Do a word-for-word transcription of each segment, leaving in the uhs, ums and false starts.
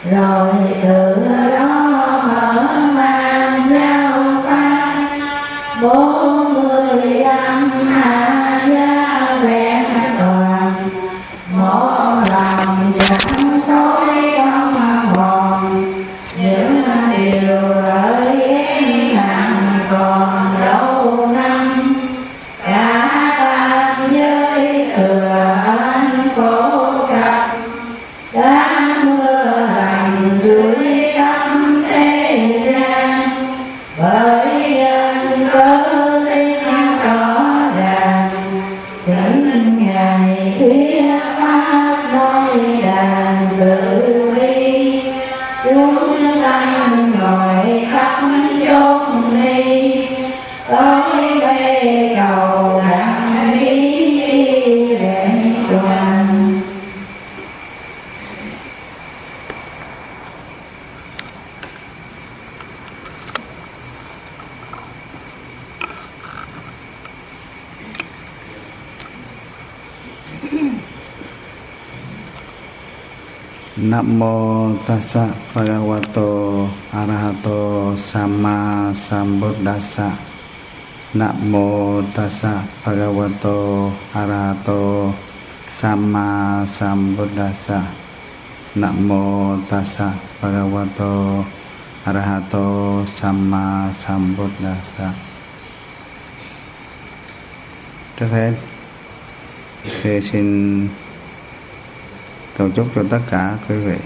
rồi từ đó mở mang giáo pháp bốn mươi năm a gia vẹn toàn, một lòng chẳng thối không hồn, những điều lợi ích nặng còn lâu năm, cả tam giới thừa anh phổ cập, đã mưa lành dưới tâm thế gian, bởi nhân cơ thiên rõ ràng, những ngày thiết pháp nói đàn tự vi, chúng sanh ngồi khắp chốn đi, tới bê cầu đặng ý vẹn toàn. Nam mô tassa bhagavato arahato samma sambuddhassa. Nam mô tassa bhagavato arahato samma sambuddhassa. Nam mô tassa bhagavato arahato samma sambuddhassa. Trước hết, thì xin cầu chúc cho tất cả quý vị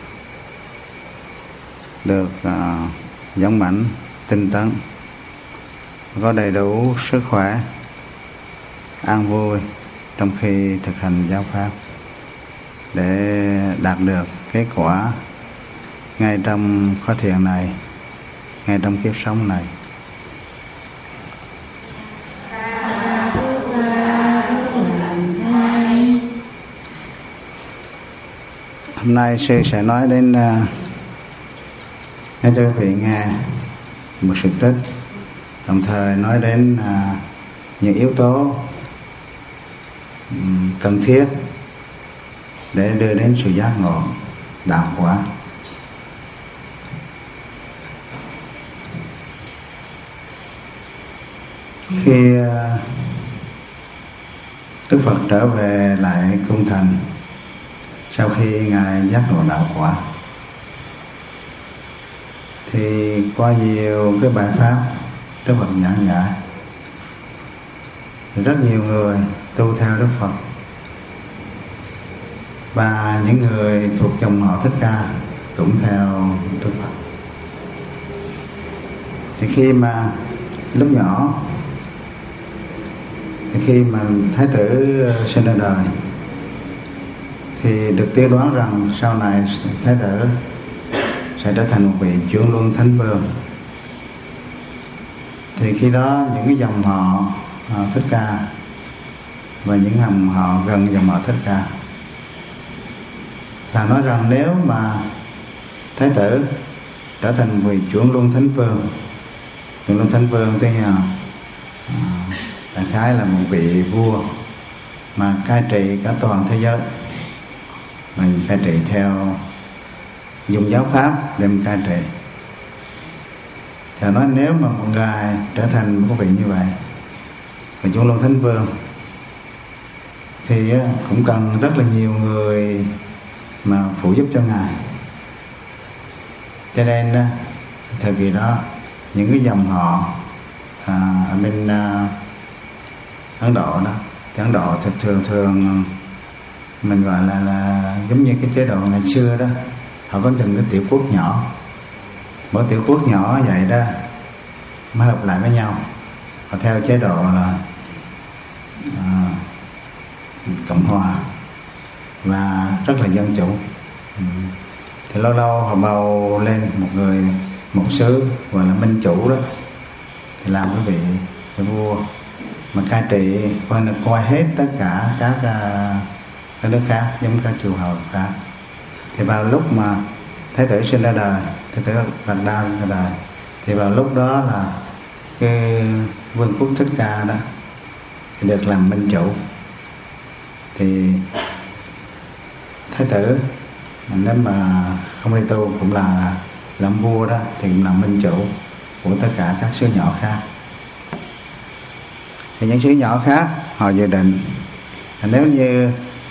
được uh, giống mãnh, tinh tấn, có đầy đủ sức khỏe, an vui trong khi thực hành giáo pháp, để đạt được kết quả ngay trong khóa thiền này, ngay trong kiếp sống này. Hôm nay sư sẽ nói đến uh, nói cho quý vị nghe một sự tích, đồng thời nói đến uh, những yếu tố um, cần thiết để đưa đến sự giác ngộ đạo quả. Khi uh, Đức Phật trở về lại cung thành sau khi Ngài giác ngộ đạo quả, thì qua nhiều cái bài pháp Đức Phật giảng giải, rất nhiều người tu theo Đức Phật, và những người thuộc dòng họ Thích Ca cũng theo Đức Phật. Thì khi mà lúc nhỏ, thì khi mà Thái tử sinh ra đời, thì được tiên đoán rằng sau này Thái tử sẽ trở thành một vị Chuyển Luân Thánh Vương. Thì khi đó những cái dòng họ Thích Ca và những dòng họ gần dòng họ Thích Ca là nói rằng nếu mà Thái tử trở thành vị Chuyển Luân Thánh Vương, Chuyển Luân Thánh Vương tức là đại khái là một vị vua mà cai trị cả toàn thế giới, mình cai trị theo dùng giáo pháp để mình cai trị. Thì nói nếu mà một người trở thành một vị như vậy, và Chuyển Luân Thánh Vương, thì cũng cần rất là nhiều người mà phụ giúp cho Ngài. Cho nên thời kỳ đó những cái dòng họ à, ở bên à, Ấn Độ đó, Ấn Độ thường thường thường mình gọi là là giống như cái chế độ ngày xưa đó, họ có từng cái tiểu quốc nhỏ, mỗi tiểu quốc nhỏ vậy đó mới hợp lại với nhau, họ theo chế độ là à, cộng hòa và rất là dân chủ. Ừ. Thì lâu lâu họ bầu lên một người, một xứ gọi là minh chủ đó, thì làm cái vị cái vua mà cai trị coi là coi hết tất cả các các nước khác, giống các chư hầu khác. Thì vào lúc mà Thái tử sinh ra đời, Thái tử Bạch Đa ra đời, thì vào lúc đó là cái vương quốc Thích Ca đó thì được làm minh chủ. Thì Thái tử Nếu mà không đi tu cũng là làm vua đó, thì cũng là minh chủ của tất cả các xứ nhỏ khác. Thì những xứ nhỏ khác họ dự định nếu như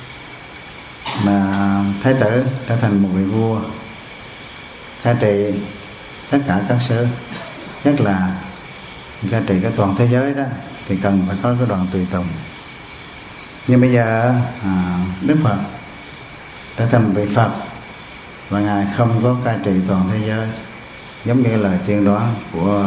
mà thái tử trở thành một vị vua cai trị tất cả các xứ, nhất là cai trị cái toàn thế giới đó, thì cần phải có cái đoàn tùy tùng. Nhưng bây giờ à, Đức Phật trở thành vị Phật và Ngài không có cai trị toàn thế giới, giống như lời tiên đoán của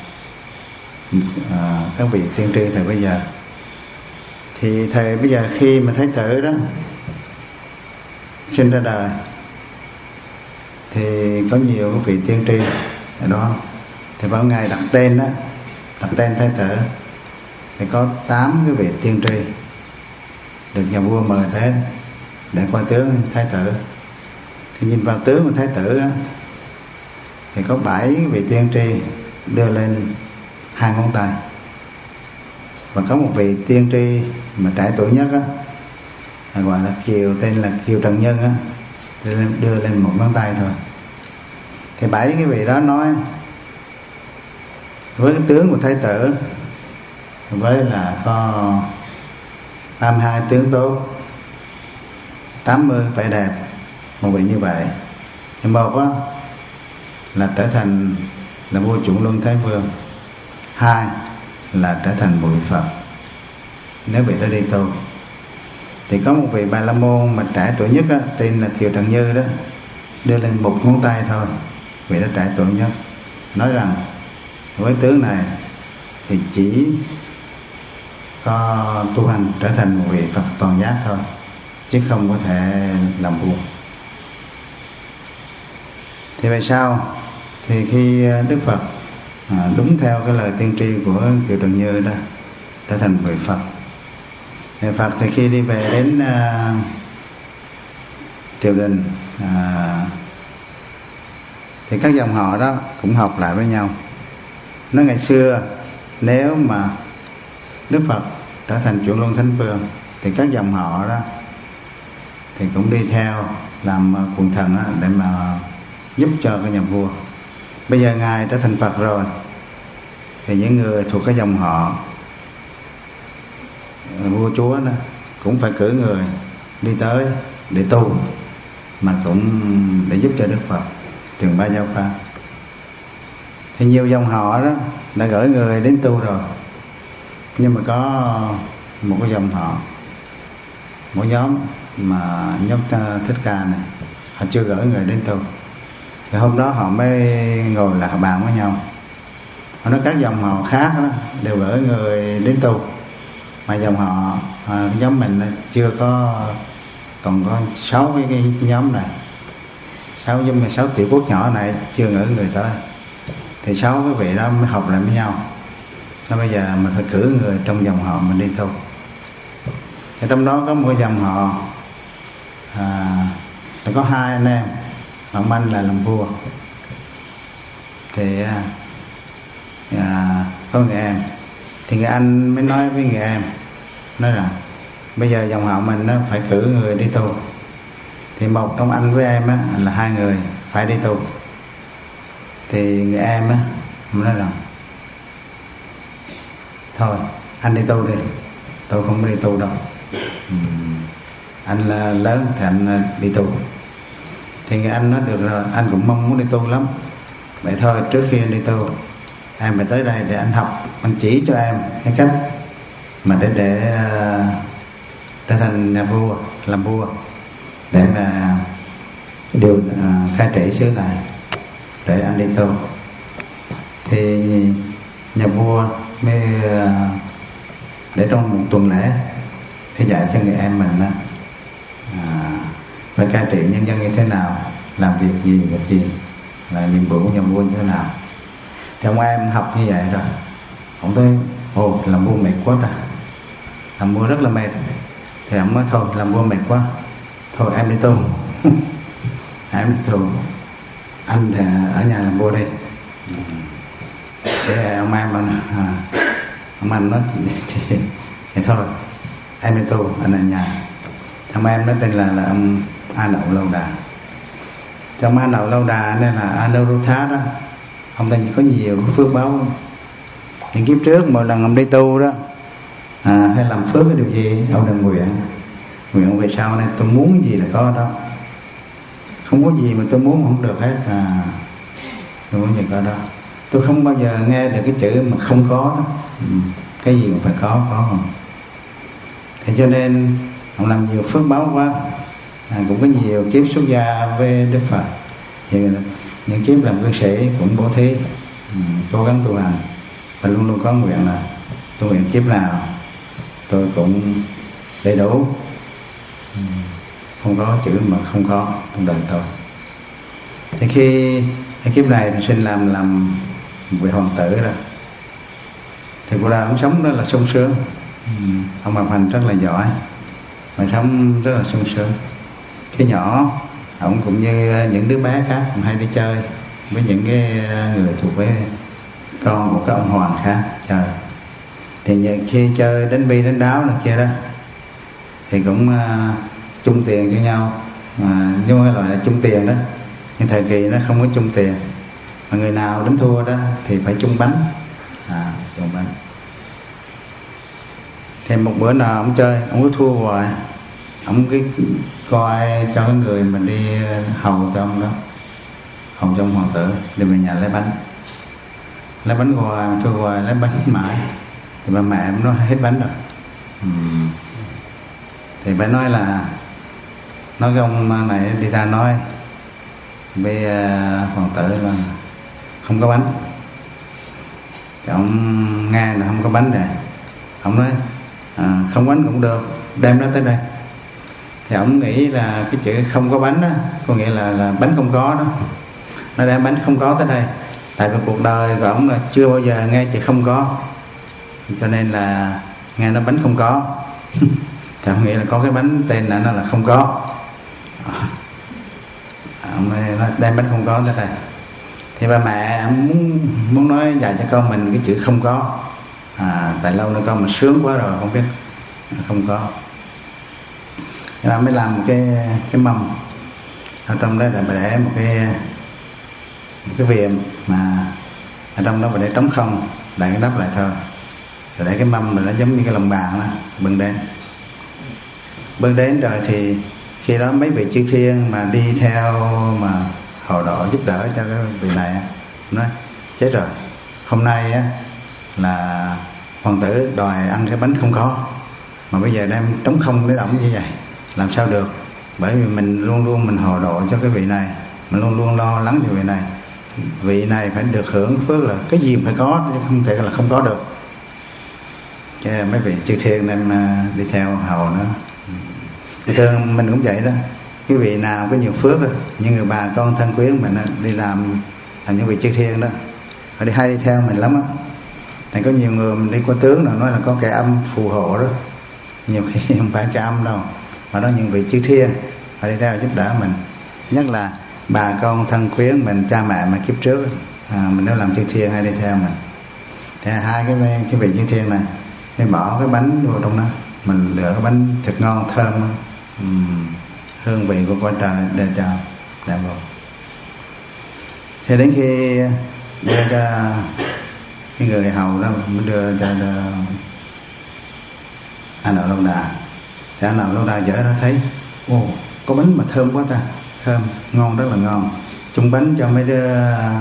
à, các vị tiên tri thời bây giờ. Thì thời bây giờ khi mà thái tử đó sinh ra đời thì có nhiều các vị tiên tri ở đó, thì vào ngày đặt tên đó, đặt tên thái tử, thì có tám cái vị tiên tri được nhà vua mời tới để coi tướng thái tử. Thì nhìn vào tướng của thái tử đó, thì có bảy vị tiên tri đưa lên hai ngón tay, và có một vị tiên tri mà trẻ tuổi nhất á, gọi là Kiều, tên là Kiều Trần Nhân á, đưa lên, đưa lên một ngón tay thôi. Thì bảy cái vị đó nói với cái tướng của thái tử, với là có ba mươi hai tướng tốt, tám mươi vẻ đẹp, một vị như vậy. Thì một á là trở thành là vua Chuẩn Luân Thái Vương, hai là trở thành một vị Phật nếu vị đó đi tu. Thì có một vị Bà La Môn mà trẻ tuổi nhất á, tên là Kiều Trần Như đó, đưa lên một ngón tay thôi, vị đó trẻ tuổi nhất, nói rằng với tướng này thì chỉ có tu hành trở thành một vị Phật toàn giác thôi, chứ không có thể làm vua. Thì về sau thì khi Đức Phật à, đúng theo cái lời tiên tri của Kiều Trần Như đó, trở thành vị Phật. Thì Phật thì khi đi về đến uh, triều đình uh, thì các dòng họ đó cũng học lại với nhau. Nói ngày xưa nếu mà Đức Phật trở thành Chuẩn Luân Thánh Vương thì các dòng họ đó thì cũng đi theo làm quần thần đó, để mà giúp cho cái nhà vua. Bây giờ Ngài trở thành Phật rồi thì những người thuộc cái dòng họ vua chúa đó cũng phải cử người đi tới để tu, mà cũng để giúp cho Đức Phật truyền bá giáo pháp. Thì nhiều dòng họ đó đã gửi người đến tu rồi, nhưng mà có một cái dòng họ, một nhóm mà nhóm Thích Ca này, họ chưa gửi người đến tu. Thì hôm đó họ mới ngồi lại bàn với nhau, họ nói các dòng họ khác đó đều gửi người đến tu, mà dòng họ à, nhóm mình chưa có, còn có sáu cái, cái, cái nhóm này, sáu giống như sáu tiểu quốc nhỏ này chưa gửi người tới. Thì sáu cái vị đó mới học lại với nhau, nó bây giờ mình phải cử người trong dòng họ mình đi tu. Thì trong đó có một dòng họ à, có hai anh em, ông anh là làm vua. Thì à, có người em, thì người anh mới nói với người em, nói rằng bây giờ dòng họ mình nó phải cử người đi tu. Thì một trong anh với em á, là hai người phải đi tu. Thì người em á nói rằng thôi anh đi tu đi, tôi không đi tu đâu. ừ. Anh là lớn thì anh đi tu. Thì người anh nói được rồi, anh cũng mong muốn đi tu lắm, vậy thôi trước khi anh đi tu em phải tới đây để anh học, anh chỉ cho em cái cách mà để để uh, trở thành nhà vua, làm vua, để mà điều uh, khai trị xứ này, để anh đi tu. Thì nhà vua mới uh, để trong một tuần lễ để dạy cho người em mình uh, phải cai trị nhân dân như thế nào, làm việc gì, việc gì, là nhiệm vụ của nhà vua như thế nào. Thì ông em học như vậy rồi, ông thấy ồ làm vua mệt quá ta, làm vua rất là mệt. Thì ông nói thôi làm vua mệt quá, thôi em đi tu. Em đi tu, anh thì ở nhà làm vua đi. Thế ông em à, ông anh nói thì, thì thôi em đi tu, anh ở nhà. Ông em nói tên là là ông A Đậu Lâu Đà. trong A Nậu Lâu Đà nên là Anuruddha đó, ông ta có nhiều cái phước báo. Những kiếp trước mỗi lần ông đi tu đó, à, hay làm phước cái điều gì ông đừng nguyện nguyện về sau này tôi muốn gì là có đó, không có gì mà tôi muốn không được hết. À, tôi muốn gì có đó. Tôi không bao giờ nghe được cái chữ mà không có đó. Ừ. Cái gì cũng phải có, có không. Thế cho nên ông làm nhiều phước báo quá. À, cũng có nhiều kiếp xuất gia với Đức Phật, thì những kiếp làm cư sĩ cũng bố thí, ừ, cố gắng tu hành, và luôn luôn có nguyện là tu nguyện kiếp nào tôi cũng đầy đủ, ừ, không có chữ mà không có trong đời tôi. Thì khi cái kiếp này thì sinh làm làm vị hoàng tử rồi, thì cô ra ông sống rất là sung sướng, ừ, ông học hành rất là giỏi mà sống rất là sung sướng. Khi nhỏ ông cũng như những đứa bé khác cũng hay đi chơi với những cái người thuộc với con của các ông hoàng khác chơi. Thì khi chơi đánh bi đánh đáo này kia đó thì cũng uh, chung tiền cho nhau, mà nhưng mà loại là chung tiền đó, nhưng thời kỳ nó không có chung tiền, mà người nào đánh thua đó thì phải chung bánh, à, chung bánh. Thì một bữa nào ông chơi ông có thua hoài, ông cái coi cho cái người mình đi hầu cho ông đó, hầu cho ông hoàng tử, đi về nhà lấy bánh, lấy bánh hoài, thua hoài, lấy bánh mãi. Thì bà mẹ em nói hết bánh rồi, ừ. Thì bà nói là nói cái ông này đi ra nói với uh, hoàng tử là không có bánh. Thì ông nghe là không có bánh rồi, ông nói à, không bánh cũng được, đem nó tới đây. Thì ông nghĩ là cái chữ không có bánh đó có nghĩa là, là bánh không có đó, nó đem bánh không có tới đây. Tại vì cuộc đời của ông là chưa bao giờ nghe chữ không có, cho nên là nghe nó bánh không có. Thì ông nghĩ là có cái bánh tên là nó là không có, ông nó đem bánh không có tới đây. Thì ba mẹ muốn muốn nói dạy cho con mình cái chữ không có, à, tại lâu nữa con mình sướng quá rồi không biết không có. Thì bà mới làm một cái cái mâm ở trong đó là bà để một cái một cái việm, mà ở trong đó bà để trống không, để cái đắp lại thôi. Rồi để cái mâm mà nó giống như cái lồng bàn đó, bưng đến bưng đến rồi thì khi đó mấy vị chư thiên mà đi theo mà hộ độ giúp đỡ cho cái vị này nói chết rồi, hôm nay á là hoàng tử đòi ăn cái bánh không có, mà bây giờ đem trống không để ổng như vậy làm sao được. Bởi vì mình luôn luôn mình hộ độ cho cái vị này, mình luôn luôn lo lắng cho vị này, vị này phải được hưởng phước là cái gì phải có, chứ không thể là không có được. Cái mấy vị chư thiên nên đi theo hầu nữa. Thường mình cũng vậy đó, cái vị nào có nhiều phước, như người bà con thân quyến mình đi làm làm những vị chư thiên đó, họ đi hay đi theo mình lắm á. Thành có nhiều người mình đi qua tướng nào nói là có cái âm phù hộ đó, nhiều khi không phải cái âm đâu, mà đó những vị chư thiên họ đi theo giúp đỡ mình. Nhất là bà con thân quyến mình, cha mẹ mà kiếp trước à, mình nếu làm chư thiên hay đi theo mình. Thì hai cái cái vị chư thiên này nên bỏ cái bánh vào trong đó, mình lựa cái bánh thật ngon thơm, uhm, hương vị của cõi trời để cho đem vào. Thì đến khi đưa cho cái người hầu đó mới đưa cho, cho A Nậu Lâu Đà, thì A Nậu Lâu Đà dở ra thấy ồ có bánh mà thơm quá ta, thơm ngon, rất là ngon, chung bánh cho mấy đứa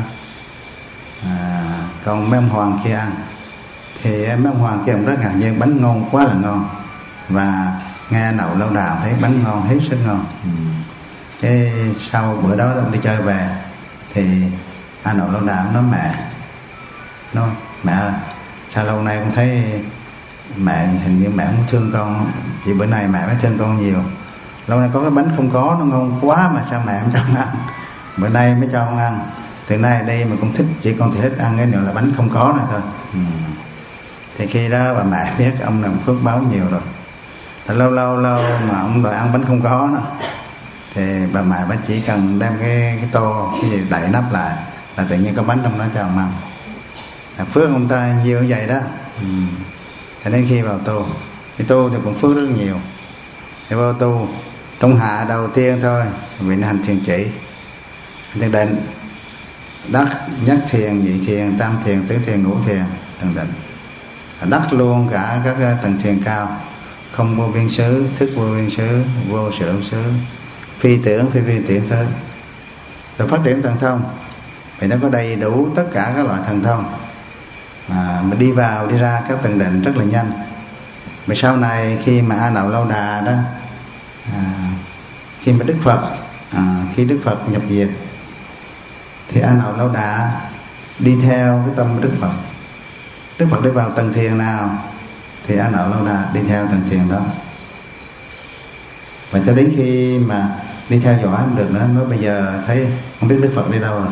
à, còn mấy ông hoàng kia ăn. Thì mấy ông hoàng kia cũng rất ngạc nhiên, bánh ngon quá là ngon, và nghe A Nậu Lâu Đà thấy bánh ngon hết sức ngon. ừ. Cái sau bữa đó ông đi chơi về thì A Nậu Lâu Đà nói mẹ nói mẹ ơi, sao lâu nay con thấy mẹ hình như mẹ không thương con, chỉ bữa nay mẹ mới thương con nhiều. Lâu nay có cái bánh không có nó ngon quá mà sao mẹ không cho con ăn, bữa nay mới cho con ăn. Từ nay đây mà con thích, chỉ con thì thích ăn cái nữa là bánh không có này thôi. ừ. Thì khi đó bà mẹ biết ông làm phước báo nhiều rồi, thì lâu lâu lâu mà ông đòi ăn bánh không có đó, thì bà mẹ bà chỉ cần đem cái, cái tô cái gì đậy nắp lại là tự nhiên có bánh trong đó cho ông ăn. Là phước ông ta nhiều như vậy đó. ừ. Thì đến khi vào tu, cái tu thì cũng phước rất nhiều. Thì vào tu trong hạ đầu tiên thôi vị hành thiền chỉ, thiền định, đắc nhất thiền, nhị thiền, tam thiền, tứ thiền, ngũ thiền, thiền định, đắc luôn cả các tầng thiền cao, không vô biên xứ, thức vô biên xứ, vô sự xứ, phi tưởng, phi phi tưởng thế. Rồi phát triển thần thông thì nó có đầy đủ tất cả các loại thần thông, mà mình đi vào đi ra các tầng định rất là nhanh. Mà sau này khi mà A Nậu Lâu Đà đó, à, khi mà Đức Phật à, khi Đức Phật nhập diệt thì A Nậu Lâu Đà đi theo cái tâm Đức Phật. Đức Phật đi vào tầng thiền nào thì A Nậu Lâu Đà đi theo tầng thiền đó. Và cho đến khi mà đi theo dõi không được nữa, nói bây giờ thấy không biết Đức Phật đi đâu rồi,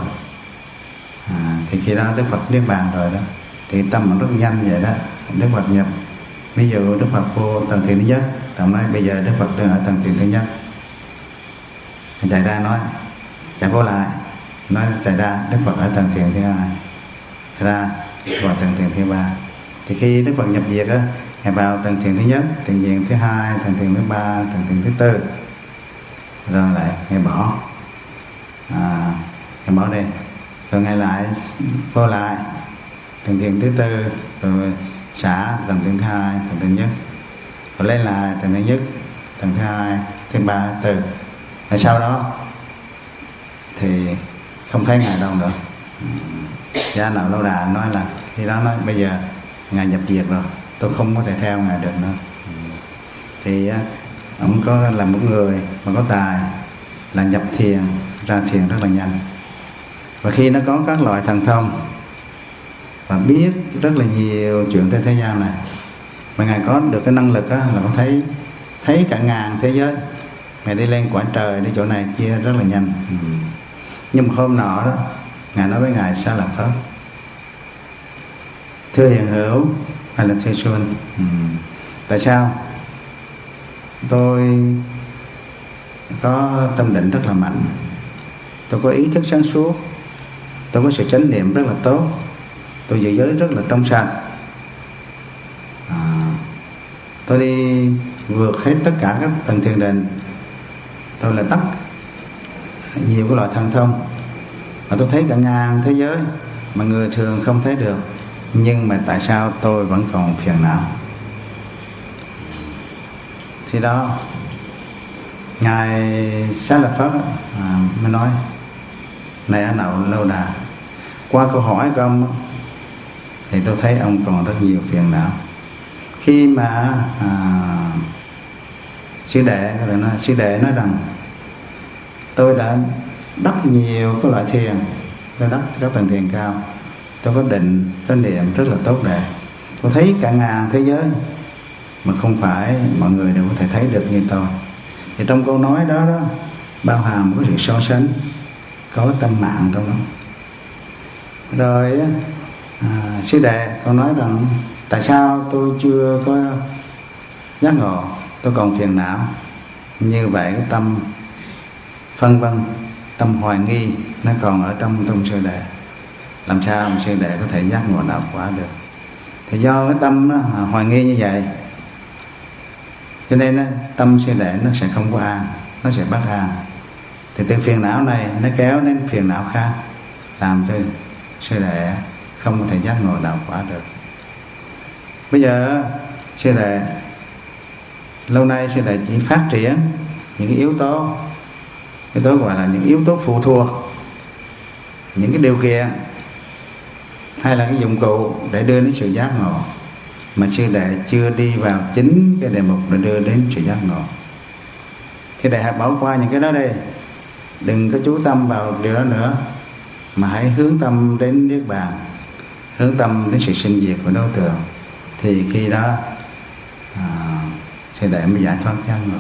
à, thì khi đó Đức Phật niết bàn rồi đó, thì tâmมันrất nhanh vậy đó. Đức Phật nhập, ví dụ Đức Phật vô tầng thiền thứ nhất, tầm nói bây giờ Đức Phật đang ở tầng thiền thứ nhất, chạy ra nói, chạy vô lại nói chạy ra Đức Phật ở tầng thiền thứ hai, chạy ra vào tầng thiền thứ ba. Thì khi Đức Phật nhập diệt á, Ngài vào tầng thiền thứ nhất, tầng thiền thứ hai, tầng thiền thứ ba, tầng thiền thứ tư, rồi lại Ngài bỏ, à, Ngài bỏ đi, rồi Ngài lại vô lại tầng thiền thứ tư, rồi xả tầng thiền thứ hai, tầng thiền nhất, rồi lên lại tầng thứ nhất, tầng thứ hai, thứ ba, tư. Rồi sau đó thì không thấy Ngài đâu nữa. Gia Nậu Lâu Đà nói là khi đó nói bây giờ Ngài nhập diệt rồi, tôi không có thể theo Ngài được nữa. Thì ông có là một người mà có tài là nhập thiền ra thiền rất là nhanh. Và khi nó có các loại thần thông và biết rất là nhiều chuyện trên thế gian này, mà Ngài có được cái năng lực á, là có thấy thấy cả ngàn thế giới. Ngài đi lên quả trời đi chỗ này kia rất là nhanh. ừ. Nhưng mà hôm nọ đó, Ngài nói với Ngài Xá Lợi Phất: thưa Hiền Hữu hay là thưa Xuân, ừ. tại sao tôi có tâm định rất là mạnh, tôi có ý thức sáng suốt, tôi có sự chánh niệm rất là tốt, tôi giữ giới rất là trong sạch, à, tôi đi vượt hết tất cả các tầng thiền định, tôi là đắc nhiều cái loại thần thông, mà tôi thấy cả ngàn thế giới mà người thường không thấy được. Nhưng mà tại sao tôi vẫn còn phiền não? Thì đó, Ngài Xá Lợi Phất à, mới nói: này A Nậu Lâu Đà, qua câu hỏi của ông thì tôi thấy ông còn rất nhiều phiền não. Khi mà à, sư đệ nói, sư đệ nói rằng tôi đã đắc nhiều các loại thiền, tôi đắc các tầng thiền cao, tôi có định, có niệm rất là tốt đẹp, tôi thấy cả ngàn thế giới mà không phải mọi người đều có thể thấy được như tôi. Thì trong câu nói đó đó bao hàm có sự so sánh, có tâm mạng trong đó. Rồi à, sư đệ còn nói rằng tại sao tôi chưa có giác ngộ, tôi còn phiền não. Như vậy cái tâm phân vân, tâm hoài nghi nó còn ở trong trong sư đệ. Làm sao mà sư đệ có thể giác ngộ đạo quả được? Thì do cái tâm nó hoài nghi như vậy, cho nên tâm sư đệ nó sẽ không có an, nó sẽ bất an. Thì từ phiền não này nó kéo đến phiền não khác, làm cho sư đệ không có thể giác ngộ đạo quả được. Bây giờ sư đệ lâu nay sư đệ chỉ phát triển những cái yếu tố, yếu tố gọi là những yếu tố phụ thuộc, những cái điều kiện hay là cái dụng cụ để đưa đến sự giác ngộ, mà sư đệ chưa đi vào chính cái đề mục để đưa đến sự giác ngộ. Sư đệ hãy bỏ qua những cái đó đi, đừng có chú tâm vào điều đó nữa, mà hãy hướng tâm đến Niết Bàn, hướng tâm đến sự sinh diệt của đối tượng. Thì khi đó à, sư đệ mới giải thoát giác ngộ.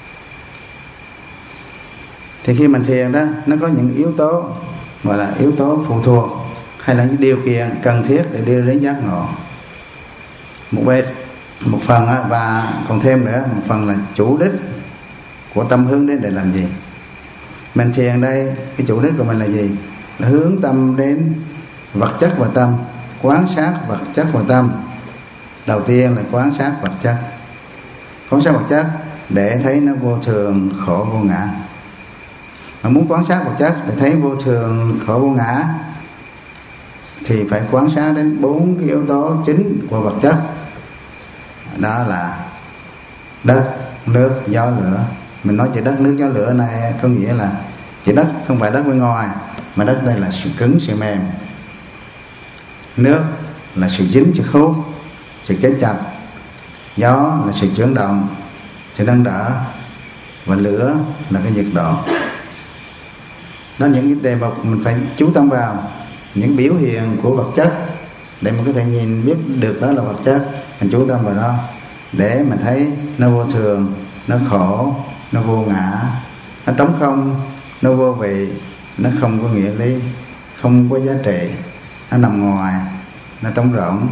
Thì khi mình thiền đó, nó có những yếu tố gọi là yếu tố phụ thuộc, hay là những điều kiện cần thiết để đưa đến giác ngộ. Một bên, một phần á, và còn thêm nữa, một phần là chủ đích của tâm hướng đến để làm gì. Mình thiền đây, cái chủ đích của mình là gì? Là hướng tâm đến vật chất và tâm, quán sát vật chất và tâm. Đầu tiên là quán sát vật chất, quán sát vật chất để thấy nó vô thường, khổ, vô ngã. Mà muốn quán sát vật chất để thấy vô thường khổ vô ngã thì phải quán sát đến bốn cái yếu tố chính của vật chất. Đó là đất, nước, gió, lửa. Mình nói chữ đất, nước, gió, lửa này có nghĩa là chữ đất không phải đất bên ngoài, mà đất đây là sự cứng, sự mềm. Nước là sự dính, sự khô, sự kết chặt. Gió là sự chuyển động, sự nâng đỡ. Và lửa là cái nhiệt độ. Đó, những cái đề mục mình phải chú tâm vào, những biểu hiện của vật chất để mình có thể nhìn biết được đó là vật chất. Mình chú tâm vào đó để mình thấy nó vô thường, nó khổ, nó vô ngã, nó trống không, nó vô vị, nó không có nghĩa lý, không có giá trị, nó nằm ngoài, nó trống rỗng,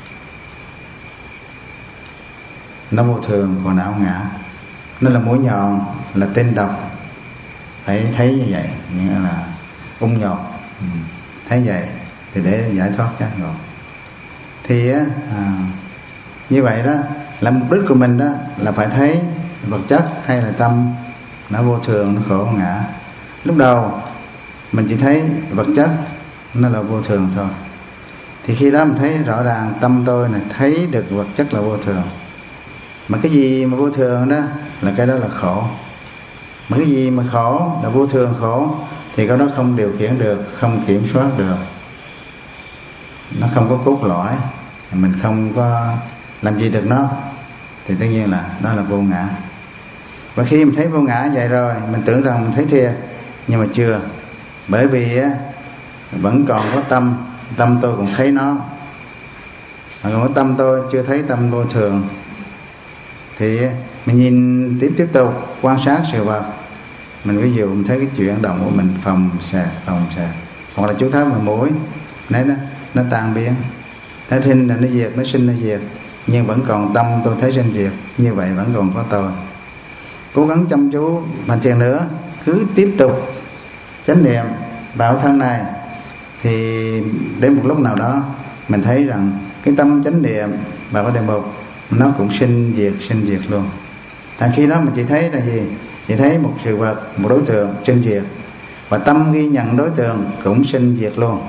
nó vô thường, khổ não ngã. Nó là mũi nhọn, là tên độc. Phải thấy như vậy, nghĩa là ung nhọt. ừ. Thấy vậy thì để giải thoát chắc rồi. Thì á, à, như vậy đó là mục đích của mình đó là phải thấy vật chất hay là tâm nó vô thường, nó khổ ngã. Lúc đầu mình chỉ thấy vật chất nó là vô thường thôi, thì khi đó mình thấy rõ ràng tâm tôi này thấy được vật chất là vô thường. Mà cái gì mà vô thường đó là cái đó là khổ. Mà cái gì mà khổ là vô thường khổ thì cái đó không điều khiển được, không kiểm soát được, nó không có cốt lõi, mình không có làm gì được nó, thì tất nhiên là đó là vô ngã. Và khi mình thấy vô ngã vậy rồi, mình tưởng rằng mình thấy thiệt, nhưng mà chưa. Bởi vì á, vẫn còn có tâm, tâm tôi cũng thấy nó, mà còn có tâm tôi chưa thấy tâm vô thường. Thì mình nhìn tiếp tiếp tục quan sát sự vật. Mình ví dụ mình thấy cái chuyển động của mình phồng xạc phồng xạc, hoặc là chú tháp vào mũi, đấy nó nó tan biến, nó sinh là nó diệt, nó sinh nó diệt, nhưng vẫn còn tâm tôi thấy sinh diệt. Như vậy vẫn còn có tôi. Cố gắng chăm chú hành thiền nữa, cứ tiếp tục chánh niệm vào thân này, thì đến một lúc nào đó mình thấy rằng cái tâm chánh niệm vào cái đề mục nó cũng sinh diệt sinh diệt luôn. Thành khi đó mình chỉ thấy là gì? Chỉ thấy một sự vật, một đối tượng sinh diệt, và tâm ghi nhận đối tượng cũng sinh diệt luôn.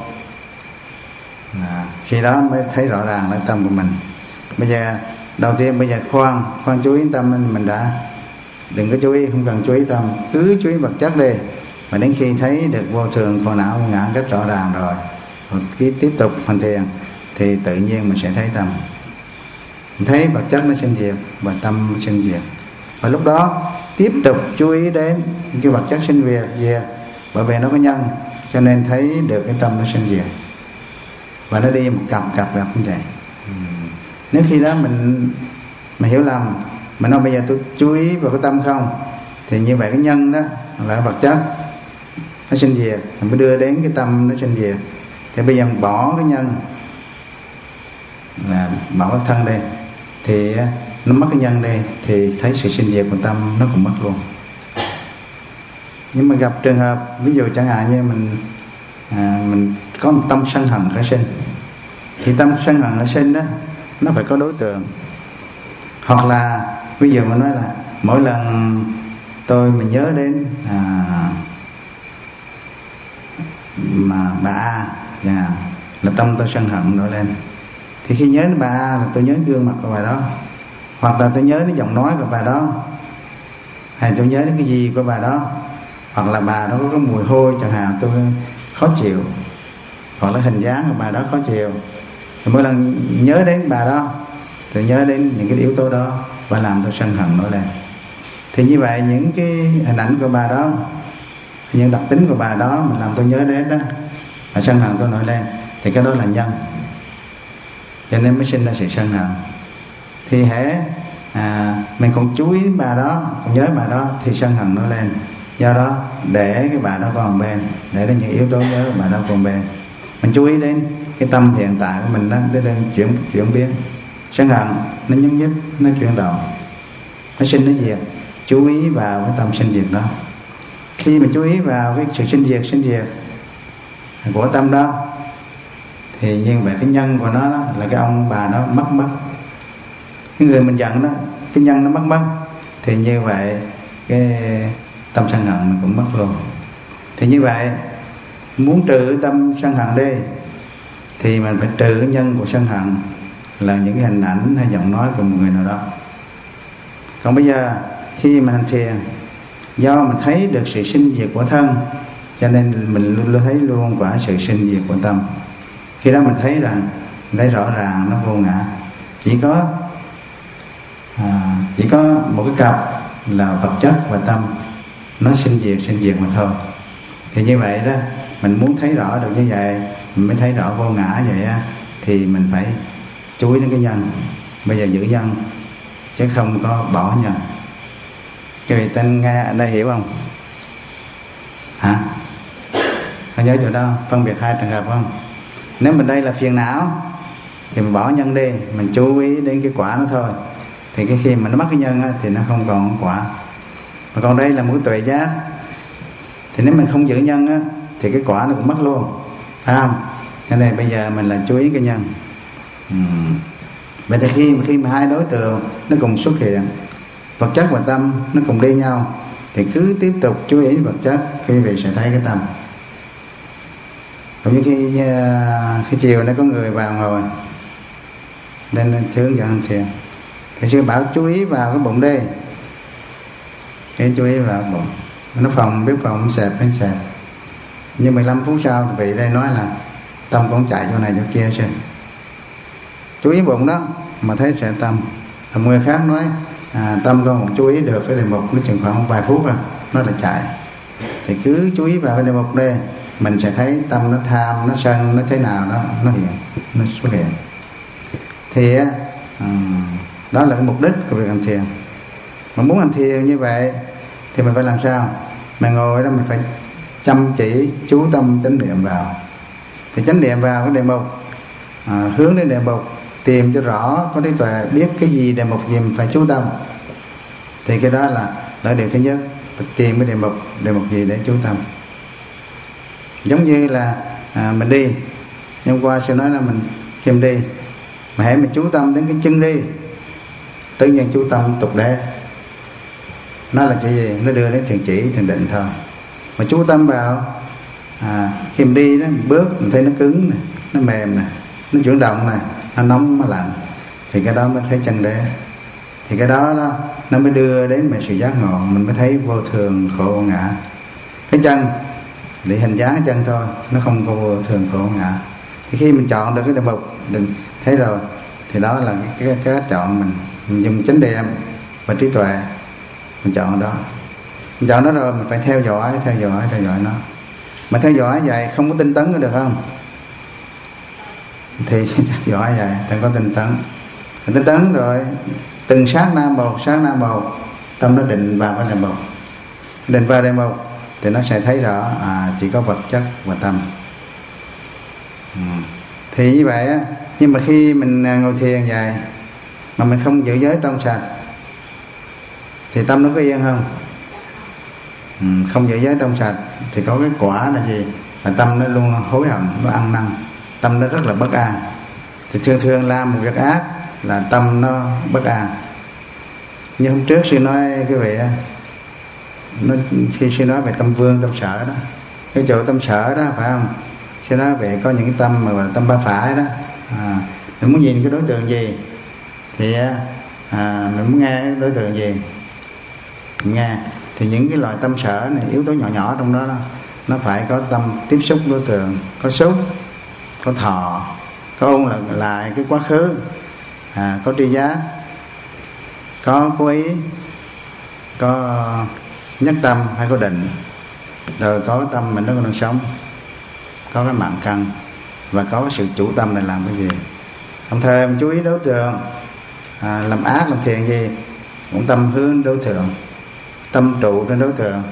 À, khi đó mới thấy rõ ràng là tâm của mình. Bây giờ đầu tiên bây giờ khoan khoan chú ý tâm mình, mình đã đừng có chú ý, không cần chú ý tâm, cứ chú ý vật chất đi. Và đến khi thấy được vô thường, khổ não, ngã rất rõ ràng rồi, rồi khi tiếp tục hành thiền thì tự nhiên mình sẽ thấy tâm. Mình thấy vật chất nó sinh diệt và tâm sinh diệt. Và lúc đó tiếp tục chú ý đến cái vật chất sinh diệt diệt, bởi vì nó có nhân, cho nên thấy được cái tâm nó sinh diệt. Và nó đi một cặp cặp gặp như vậy. Nếu khi đó mình mình hiểu lầm, mình nói bây giờ tôi chú ý vào cái tâm không, thì như vậy cái nhân đó là vật chất nó sinh diệt, mình mới đưa đến cái tâm nó sinh diệt. Thì bây giờ mình bỏ cái nhân là bỏ cái thân đi, thì nó mất cái nhân đi, thì thấy sự sinh diệt của tâm nó cũng mất luôn. Nhưng mà gặp trường hợp ví dụ chẳng hạn như mình à, mình có một tâm sân hận khởi sinh, thì tâm sân hận khởi sinh đó nó phải có đối tượng. Hoặc là ví dụ mình nói là mỗi lần tôi mình nhớ đến à, mà bà A yeah, là tâm tôi sân hận nổi lên, thì khi nhớ đến bà A là tôi nhớ gương mặt của bà đó, hoặc là tôi nhớ đến giọng nói của bà đó, hay tôi nhớ đến cái gì của bà đó, hoặc là bà đó có cái mùi hôi chẳng hạn, tôi khó chịu, hoặc là hình dáng của bà đó khó chịu, thì mỗi lần nhớ đến bà đó tôi nhớ đến những cái yếu tố đó và làm tôi sân hận nổi lên. Thì như vậy những cái hình ảnh của bà đó, những đặc tính của bà đó mình làm tôi nhớ đến đó, và sân hận tôi nổi lên, thì cái đó là nhân, cho nên mới sinh ra sự sân hận. Thì hễ à, mình còn chú ý bà đó, còn nhớ bà đó, thì sân hận nổi lên. Do đó để cái bà đó còn bên, để đến những yếu tố nhớ bà đó còn bên, mình chú ý đến cái tâm hiện tại của mình đó, để đang chuyển chuyển biến. Sân hận nó nhấn nhích, nó chuyển động, nó sinh nó diệt. Chú ý vào cái tâm sinh diệt đó. Khi mà chú ý vào cái sự sinh diệt sinh diệt của tâm đó, thì như vậy cái nhân của nó đó, là cái ông bà đó mất mất. Cái người mình giận đó, cái nhân nó mất mất, thì như vậy cái tâm sân hận mình cũng mất luôn. Thì như vậy muốn trừ tâm sân hận đi thì mình phải trừ cái nhân của sân hận là những cái hình ảnh hay giọng nói của một người nào đó. Còn bây giờ khi mình hành thiền, do mình thấy được sự sinh diệt của thân, cho nên mình luôn thấy luôn quả sự sinh diệt của tâm. Khi đó mình thấy rằng mình thấy rõ ràng nó vô ngã, chỉ có à, chỉ có một cái cặp là vật chất và tâm, nó sinh diệt sinh diệt mà thôi. Thì như vậy đó, mình muốn thấy rõ được như vậy, mình mới thấy rõ vô ngã vậy á, thì mình phải chú ý đến cái nhân. Bây giờ giữ nhân chứ không có bỏ nhân. Cái vị tên nghe ở đây hiểu không? Hả? Có nhớ chỗ đó phân biệt hai trường hợp không? Nếu mình đây là phiền não thì mình bỏ nhân đi, mình chú ý đến cái quả nó thôi. Thì cái khi mà nó mất cái nhân á, thì nó không còn quả. Mà còn đây là một cái tuệ giác, thì nếu mình không giữ nhân á, thì cái quả nó cũng mất luôn, phải không? Cho nên bây giờ mình là chú ý cái nhân. uhm. Vậy thì khi khi mà hai đối tượng nó cùng xuất hiện, vật chất và tâm nó cùng đi nhau, thì cứ tiếp tục chú ý vật chất, quý vị sẽ thấy cái tâm. Cũng như khi khi chiều nó có người vào ngồi nên chứ dẫn thiền, thì sư bảo chú ý vào cái bụng đi, cái chú ý vào bụng, nó phòng biết phòng xẹp hay xẹp. Nhưng mười lăm phút sau thì vị đây nói là tâm con chạy chỗ này chỗ kia xem. Chú ý bụng đó mà thấy sẽ tâm. Còn người khác nói à, tâm con không chú ý được cái đề mục, nó chừng khoảng vài phút à, nó lại chạy. Thì cứ chú ý vào cái đề mục đây, mình sẽ thấy tâm nó tham, nó sân, nó thế nào đó, nó hiện, nó xuất hiện. Thì um, đó là cái mục đích của việc hành thiền. Mà muốn hành thiền như vậy thì mình phải làm sao? Mình ngồi đó mình phải chăm chỉ chú tâm chánh niệm vào. Thì chánh niệm vào cái đề mục, à, hướng đến đề mục, tìm cho rõ, có trí tuệ, biết cái gì đề mục gì mình phải chú tâm. Thì cái đó là là điều thứ nhất, phải tìm cái đề mục, đề mục gì để chú tâm. Giống như là à, mình đi, hôm qua sẽ nói là mình khi mình đi, mà hãy mình chú tâm đến cái chân đi, tự nhiên chú tâm tục đế. Nó là cái gì? Nó đưa đến thiền chỉ, thiền định thôi. Mà chú tâm vào à, khi mình đi đó, mình bước mình thấy nó cứng này, nó mềm này, nó chuyển động này, nó nóng nó lạnh, thì cái đó mới thấy chân đế. Thì cái đó đó nó mới đưa đến mình sự giác ngộ, mình mới thấy vô thường khổ vô ngã. Cái chân để hình dáng chân thôi, nó không có vô thường khổ ngã. Thì khi mình chọn được cái đề mục, đừng thấy rồi, thì đó là cái, cái, cái chọn mình, mình dùng chánh niệm và trí tuệ, mình chọn đó. Mình chọn đó rồi mình phải theo dõi, theo dõi, theo dõi nó. Mà theo dõi vậy không có tinh tấn có được không? Thì theo dõi vậy, phải có tinh tấn. Tinh tấn rồi, từng sát na một, sát na một, tâm nó định vào cái đề mục. Định vào đề mục thì nó sẽ thấy rõ à, chỉ có vật chất và tâm. ừ. Thì như vậy á, nhưng mà khi mình ngồi thiền vậy mà mình không giữ giới trong sạch thì tâm nó có yên không? ừ. Không giữ giới trong sạch thì có cái quả là gì? Là tâm nó luôn hối hận, nó ăn năn, tâm nó rất là bất an. Thì thường thường làm một việc ác là tâm nó bất an. Như hôm trước sư nói cái vị nó, khi sư nói về tâm vương, tâm sở đó, cái chỗ tâm sở đó phải không? Sư nói về có những cái tâm mà gọi là tâm ba phải đó. À, mình muốn nhìn cái đối tượng gì thì à, mình muốn nghe cái đối tượng gì mình nghe. Thì những cái loại tâm sở này, yếu tố nhỏ nhỏ trong đó, đó nó phải có tâm tiếp xúc đối tượng, có xúc, có thọ, có ôn lại, lại cái quá khứ, à, có tri giác, có cố ý, có nhất tâm hay có định, rồi có tâm mình nó còn đang sống, có cái mạng căn và có cái sự chủ tâm để làm cái gì. Đồng thời mình chú ý đối tượng, à, làm ác làm thiện gì cũng tâm hướng đối tượng, tâm trụ trên đối tượng.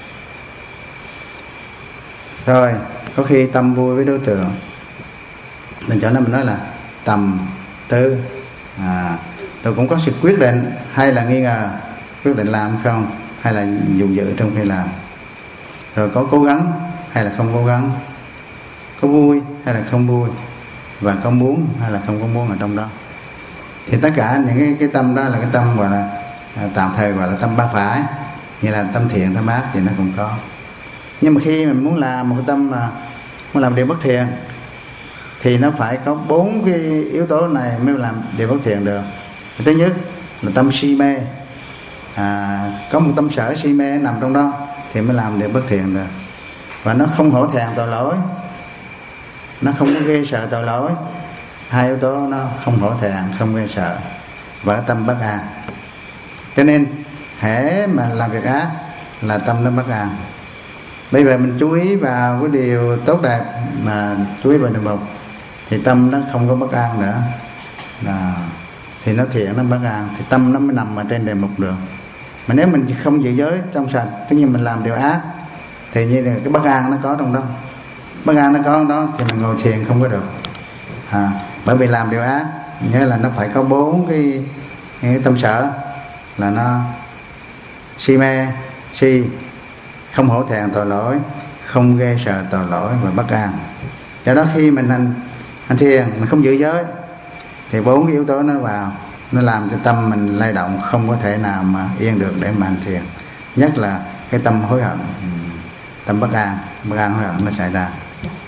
Rồi có khi tâm vui với đối tượng, mình cho nên mình nói là tầm tư, à, rồi cũng có sự quyết định hay là nghi ngờ, quyết định làm không hay là dù dự trong khi làm, rồi có cố gắng hay là không cố gắng, có vui hay là không vui, và có muốn hay là không có muốn ở trong đó. Thì tất cả những cái, cái tâm đó là cái tâm gọi là à, tạm thời gọi là tâm ba phải, như là tâm thiện tâm ác thì nó cũng có. Nhưng mà khi mình muốn làm một cái tâm mà muốn làm điều bất thiện thì nó phải có bốn cái yếu tố này mới làm điều bất thiện được. Thứ nhất là tâm si mê, à, có một tâm sở si mê nằm trong đó thì mới làm điều bất thiện được. Và nó không hổ thẹn tội lỗi, nó không có ghê sợ tội lỗi. Hai yếu tố nó không hổ thẹn, không ghê sợ và tâm bất an. Cho nên hễ mà làm việc ác là tâm nó bất an. Bây giờ mình chú ý vào cái điều tốt đẹp, mà chú ý vào đề mục thì tâm nó không có bất an nữa, là thì nó thiện, nó bất an, thì tâm nó mới nằm ở trên đề mục được. Mà nếu mình không giữ giới trong sạch, tất nhiên mình làm điều ác thì như là cái bất an nó có trong đó, bất an nó có trong đó thì mình ngồi thiền không có được. À, bởi vì làm điều ác nhớ là nó phải có bốn cái, cái tâm sở là nó si mê, si, không hổ thẹn tội lỗi, không ghê sợ tội lỗi và bất an. Do đó khi mình hành, hành thiền mình không giữ giới thì bốn cái yếu tố nó vào, nó làm cho tâm mình lay động, không có thể nào mà yên được để mà hành thiền. Nhất là cái tâm hối hận, tâm bất an, bất an hối hận nó xảy ra.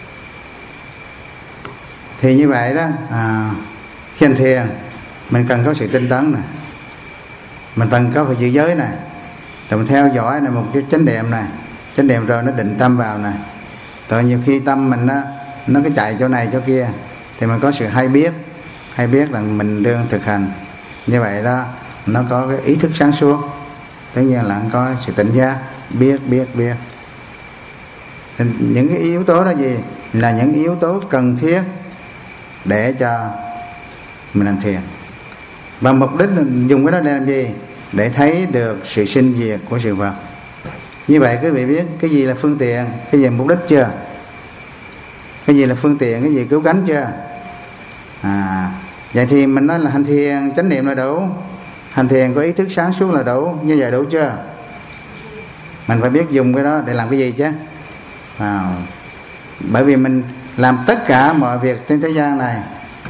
Thì như vậy đó, à, khi hành thiền mình cần có sự tinh tấn này, mình cần có phải giữ giới này, rồi mình theo dõi này một cái chánh niệm này, chánh niệm rồi nó định tâm vào này. Rồi nhiều khi tâm mình nó nó cứ chạy chỗ này chỗ kia thì mình có sự hay biết, hay biết là mình đang thực hành. Như vậy đó nó có cái ý thức sáng suốt, tất nhiên là có sự tỉnh giác, biết biết biết. Thì những cái yếu tố đó gì là những yếu tố cần thiết để cho mình hành thiền. Và mục đích dùng cái đó để làm gì? Để thấy được sự sinh diệt của sự vật. Như vậy quý vị biết cái gì là phương tiện, cái gì là mục đích chưa? Cái gì là phương tiện, cái gì cứu cánh chưa? À, vậy thì mình nói là hành thiền chánh niệm là đủ, hành thiền có ý thức sáng suốt là đủ. Như vậy đủ chưa? Mình phải biết dùng cái đó để làm cái gì chứ. À, bởi vì mình làm tất cả mọi việc trên thế gian này,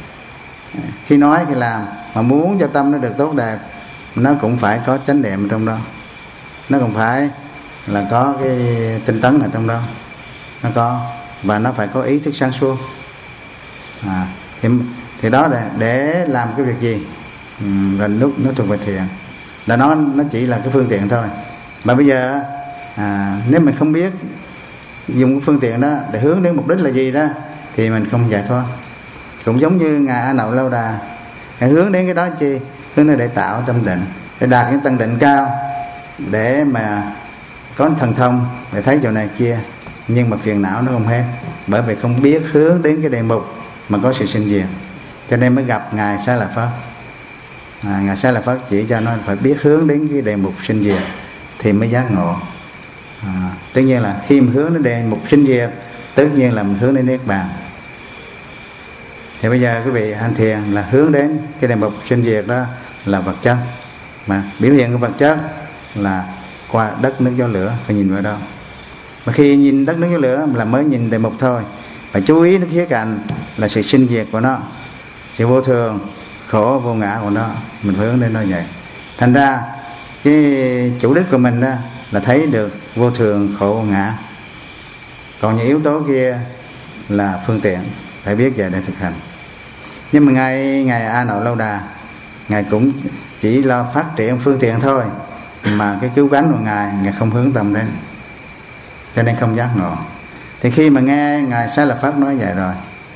khi nói khi làm, mà muốn cho tâm nó được tốt đẹp, nó cũng phải có chánh niệm trong đó, nó cũng phải là có cái tinh tấn ở trong đó, nó có, và nó phải có ý thức sáng suốt. À, thì, thì đó là để làm cái việc gì? Ừ, rồi lúc nó thuộc về thiền là nó nó chỉ là cái phương tiện thôi. Mà bây giờ à, nếu mình không biết dùng cái phương tiện đó để hướng đến mục đích là gì đó thì mình không giải thoát. Cũng giống như ngài A Nậu Lâu Đà, hãy hướng đến cái đó chi? Hướng đến để tạo tâm định, để đạt những tâm định cao, để mà có thần thông, để thấy chỗ này kia. Nhưng mà phiền não nó không hết, bởi vì không biết hướng đến cái đề mục mà có sự sinh diệt. Cho nên mới gặp ngài Xá Lợi Phất. à, ngài Xá Lợi Phất chỉ cho nó phải biết hướng đến cái đề mục sinh diệt thì mới giác ngộ. à, tất nhiên là khi mà hướng đến đề mục sinh diệt, tất nhiên là mình hướng đến niết bàn. Thì bây giờ quý vị hành thiền là hướng đến cái đề mục sinh diệt, đó là vật chất, mà biểu hiện của vật chất là qua đất nước gió lửa, phải nhìn vào đó. Mà khi nhìn đất nước gió lửa là mới nhìn đề mục thôi, phải chú ý đến khía cạnh là sự sinh diệt của nó, sự vô thường, khổ vô ngã của nó, mình hướng đến nó vậy. Thành ra cái chủ đích của mình đó là thấy được vô thường, khổ vô ngã. Còn những yếu tố kia là phương tiện, phải biết vậy để thực hành. Nhưng mà ngài ngài A Nậu Lâu Đà, ngài cũng chỉ lo phát triển phương tiện thôi, mà cái cứu cánh của ngài ngài không hướng tâm đến, cho nên không giác ngộ. Thì khi mà nghe ngài Xá Lợi Phất nói vậy rồi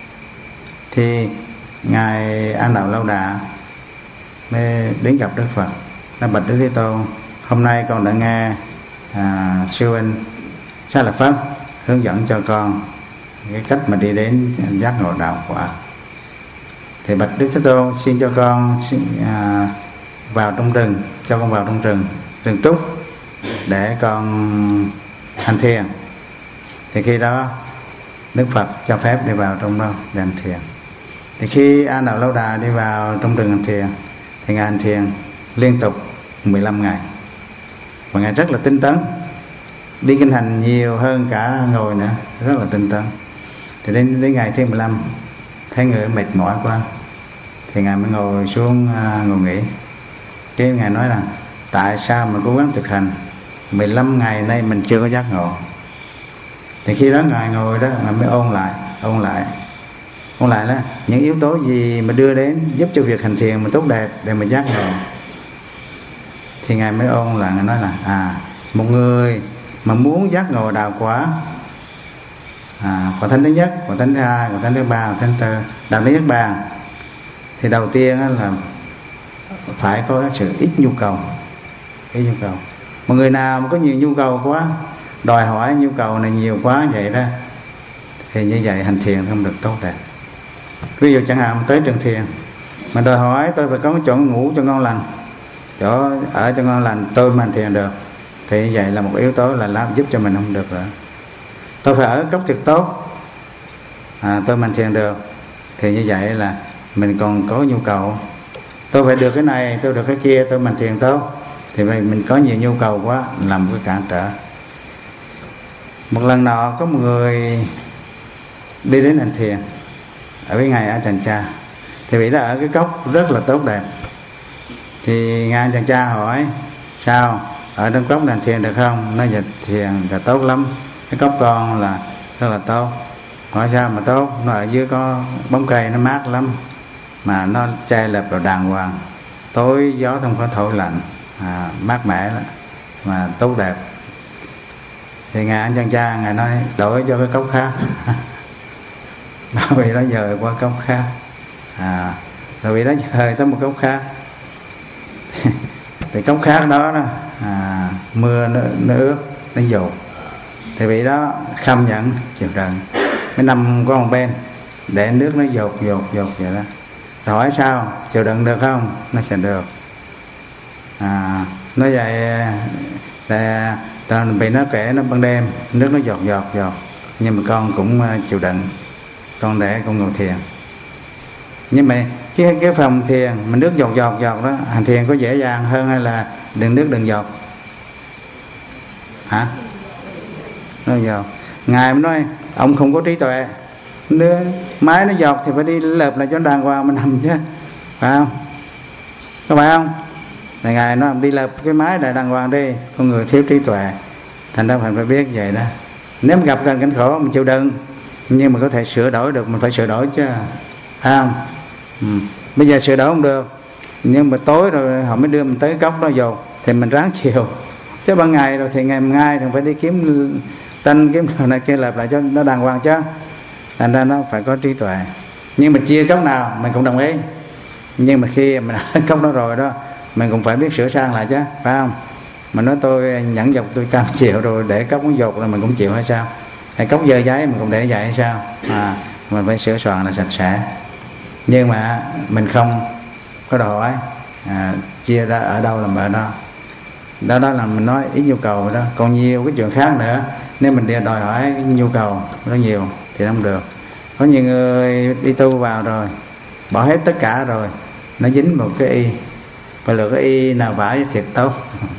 thì ngài A Nậu Lâu Đà mới đến gặp Đức Phật, nói: bạch Đức Thế Tôn, hôm nay con đã nghe à, sư huynh Xá Lợi Phất hướng dẫn cho con cái cách mà đi đến giác ngộ đạo quả. Thì bạch Đức Thế Tôn, xin cho con à, vào trong rừng, cho con vào trong rừng, rừng trúc để con hành thiền. Thì khi đó Đức Phật cho phép đi vào trong đó để hành thiền. Thì khi A Nậu Lâu Đà đi vào trong rừng hành thiền thì ngài hành thiền liên tục mười lăm ngày, và ngài rất là tinh tấn, đi kinh hành nhiều hơn cả ngồi nữa, rất là tinh tấn. Thì đến, đến ngày thứ mười lăm thấy người mệt mỏi quá thì ngài mới ngồi xuống uh, ngồi nghỉ. Cái ngài nói rằng: tại sao mà cố gắng thực hành mười lăm ngày nay mình chưa có giác ngộ? Thì khi đó ngài ngồi đó ngài mới ôn lại ôn lại ôn lại đó những yếu tố gì mà đưa đến giúp cho việc hành thiền mà tốt đẹp để mà giác ngộ. Thì ngài mới ôn lại, ngài nói là à một người mà muốn giác ngộ đạo quả, à, quả thánh thứ nhất, quả thánh thứ hai, quả thánh thứ ba, quả thánh thứ tư, đạo thứ nhất bàn, thì đầu tiên là phải có sự ít nhu cầu. Ít nhu cầu. Một người nào mà có nhiều nhu cầu quá, đòi hỏi nhu cầu này nhiều quá vậy đó, thì như vậy hành thiền không được tốt đẹp. Ví dụ chẳng hạn tới trường thiền mà đòi hỏi tôi phải có chỗ ngủ cho ngon lành, chỗ ở cho ngon lành tôi mà hành thiền được, thì như vậy là một yếu tố là làm giúp cho mình không được rồi. Tôi phải ở cốc thật tốt, à, tôi mà hành thiền được, thì như vậy là mình còn có nhu cầu. Tôi phải được cái này, tôi được cái kia, tôi mà hành thiền tốt, thì vậy mình có nhiều nhu cầu quá làm cái cản trở. Một lần nọ có một người đi đến hành thiền ở với ngài Ajahn Chah, thì vị đó ở cái cốc rất là tốt đẹp. Thì ngài Ajahn Chah hỏi sao ở trong cốc hành thiền được không? Nói về thiền là tốt lắm, cái cốc con là rất là tốt. Hỏi sao mà tốt? Nó ở dưới có bóng cây, nó mát lắm, mà nó che lợp rồi đàng hoàng, tối gió không có thổi lạnh, à, mát mẻ đó, mà tốt đẹp. Thì ngài Ajahn Chah ngài nói đổi cho cái cốc khác. Bởi vì nó dời qua cốc khác, à, rồi vì nó dời tới một cốc khác. Thì cốc khác đó, đó à, mưa nó, nó ướt, nó dột, thì vị đó kham nhẫn chịu đựng, mới nằm qua một bên để nước nó dột dột dột vậy đó. Rồi hỏi sao chịu đựng được không? Nó sẽ được. À, nói vậy là rồi vì nó kể nó ban đêm nước nó giọt giọt giọt, nhưng mà con cũng chịu đựng, con để con ngồi thiền. Nhưng mà cái cái phòng thiền mà nước giọt giọt giọt đó, hành thiền có dễ dàng hơn hay là đừng nước đừng giọt? Hả? Nó giọt. Ngài mới nói ông không có trí tuệ, nước máy nó giọt thì phải đi lợp lại cho đàng hoàng mình nằm chứ, phải không? Có phải không? Thì ngài nói đi lợp cái máy lại đàng hoàng đi, con người thiếu trí tuệ, thành ra phải phải biết vậy đó. Nếu mà gặp cảnh cảnh khổ mình chịu đựng, nhưng mà có thể sửa đổi được, mình phải sửa đổi chứ, phải không? Ừ. Bây giờ sửa đổi không được, nhưng mà tối rồi họ mới đưa mình tới cốc nó dột, thì mình ráng chịu. Chứ ban ngày rồi thì ngày ngày thì phải đi kiếm tranh kiếm đồ này kia lợp lại cho nó đàng hoàng chứ. Thành ra nó phải có trí tuệ. Nhưng mà chia cốc nào mình cũng đồng ý, nhưng mà khi mình ở cốc đó rồi đó, mình cũng phải biết sửa sang lại chứ, phải không? Mà nói tôi nhẫn dọc tôi cam chịu rồi để cốc nó dột là mình cũng chịu hay sao? Hay cốc dơ giấy mình cũng để vậy hay sao? À, mình phải sửa soạn là sạch sẽ. Nhưng mà mình không có đòi hỏi à, chia ra ở đâu làm ở đó. Đó đó là mình nói ít nhu cầu đó. Còn nhiều cái chuyện khác nữa, nếu mình đòi hỏi cái nhu cầu nó nhiều thì không được. Có nhiều người đi tu vào rồi bỏ hết tất cả rồi, nó dính một cái y, và lựa cái y nào vải thiệt tốt,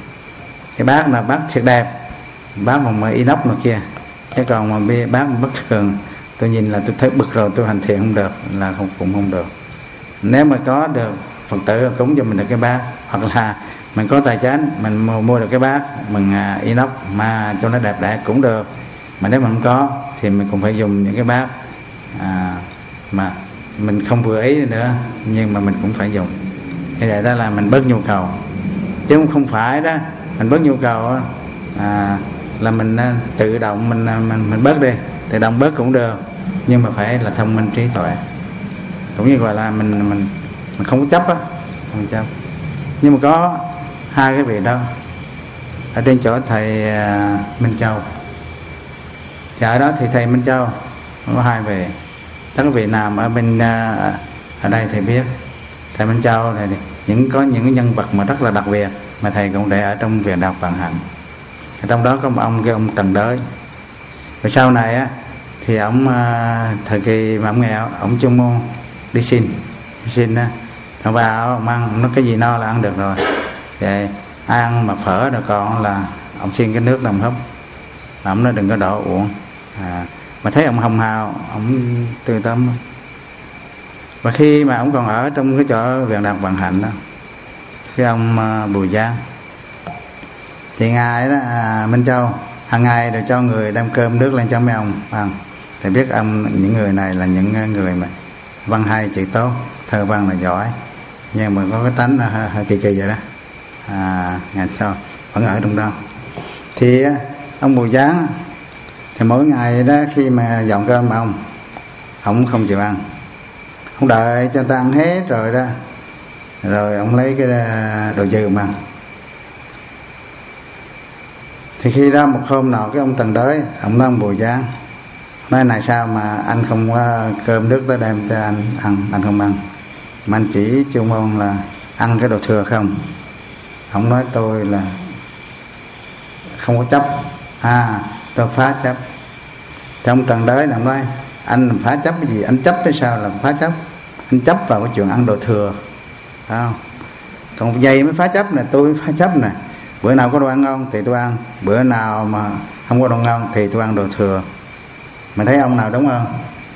cái bát nào bát thiệt đẹp, bát mà inox nào kia. Chứ còn mà bia bát bất thường, tôi nhìn là tôi thấy bực rồi, tôi hành thiện không được, là không, cũng không được. Nếu mà có được Phật tử cúng cho mình được cái bát, hoặc là mình có tài chánh mình mua, mua được cái bát bằng inox mà cho nó đẹp đẽ cũng được. Mà nếu mà không có thì mình cũng phải dùng những cái bát à, mà mình không vừa ý nữa, nhưng mà mình cũng phải dùng. Như vậy đó là mình bớt nhu cầu, chứ không phải đó mình bớt nhu cầu à, là mình tự động mình mình mình bớt đi, tự động bớt cũng được, nhưng mà phải là thông minh trí tuệ. Cũng như gọi là mình mình mình không có chấp á, không chấp. Nhưng mà có hai cái vị đó ở trên chỗ thầy uh, Minh Châu. Thì ở đó thì thầy Minh Châu có hai vị. Tất cả vị nào ở bên uh, ở đây thì biết. Thầy Minh Châu thì những có những nhân vật mà rất là đặc biệt mà thầy cũng để ở trong viện đạo Vạn Hạnh. Trong đó có một ông kêu ông Trần Đới. Rồi sau này á thì ông thời kỳ mà ông nghèo, ông chung môn đi xin đi xin á, thằng bà ông ăn, ông nói cái gì no là ăn được rồi. Vậy ai ăn mà phở rồi còn là ông xin cái nước làm húp, ông nói đừng có đổ uống. À, mà thấy ông hồng hào, ông tươi tâm. Và khi mà ông còn ở trong cái chỗ viện đạo Vạn Hạnh đó, cái ông uh, Bùi Giang, thì ngài đó à, Minh Châu hàng ngày đều cho người đem cơm nước lên cho mấy ông ăn. Thì biết ông những người này là những người mà văn hay chữ tốt, thơ văn là giỏi, nhưng mà có cái tánh là hơi, hơi kỳ kỳ vậy đó. À, ngày sau vẫn ở trong đó. Thì ông Bùi Giáng thì mỗi ngày đó khi mà dọn cơm mà ông ông không chịu ăn, ông đợi cho ta ăn hết rồi đó, rồi ông lấy cái đồ dư mà ăn. Thì khi đó một hôm nọ cái ông Trần Đới, ông nói ông Bùi Giáng, nói này sao mà anh không có cơm nước tới đem cho anh ăn, anh không ăn, mà anh chỉ chuyên môn là ăn cái đồ thừa không. Ông nói tôi là không có chấp, à tôi phá chấp. Thì ông Trần Đới ông nói anh phá chấp cái gì, anh chấp cái sao là phá chấp, anh chấp vào cái chuyện ăn đồ thừa, phải không? Còn vậy mới phá chấp này, tôi phá chấp này. Bữa nào có đồ ăn ngon thì tôi ăn, bữa nào mà không có đồ ngon thì tôi ăn đồ thừa. Mày thấy ông nào đúng không?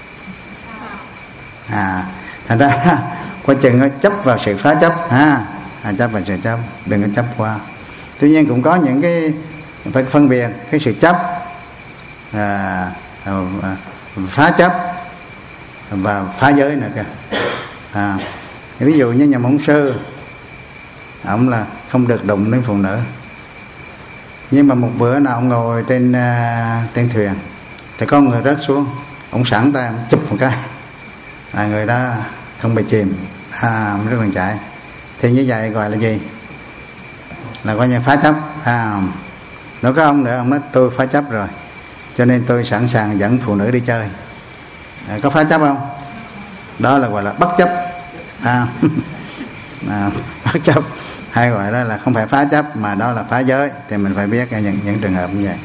À, thành ra quá chừng nó chấp vào sự phá chấp ha, à, chấp vào sự chấp, đừng có chấp qua. Tuy nhiên cũng có những cái phải phân biệt cái sự chấp, à, à, phá chấp và phá giới nữa kìa. À, ví dụ như nhà môn sư, ông là không được đụng đến phụ nữ, nhưng mà một bữa nào ông ngồi trên uh, trên thuyền thì có người rớt xuống, ông sẵn tay ông chụp một cái, à, người đó không bị chìm, à, rất là chạy. Thì như vậy gọi là gì? Là coi như phá chấp. À, nó có ông nữa, ông nói tôi phá chấp rồi, cho nên tôi sẵn sàng dẫn phụ nữ đi chơi. À, có phá chấp không? Đó là gọi là bất chấp. À, à, bất chấp, hay gọi đó là không phải phá chấp mà đó là phá giới. Thì mình phải biết những, những trường hợp như vậy.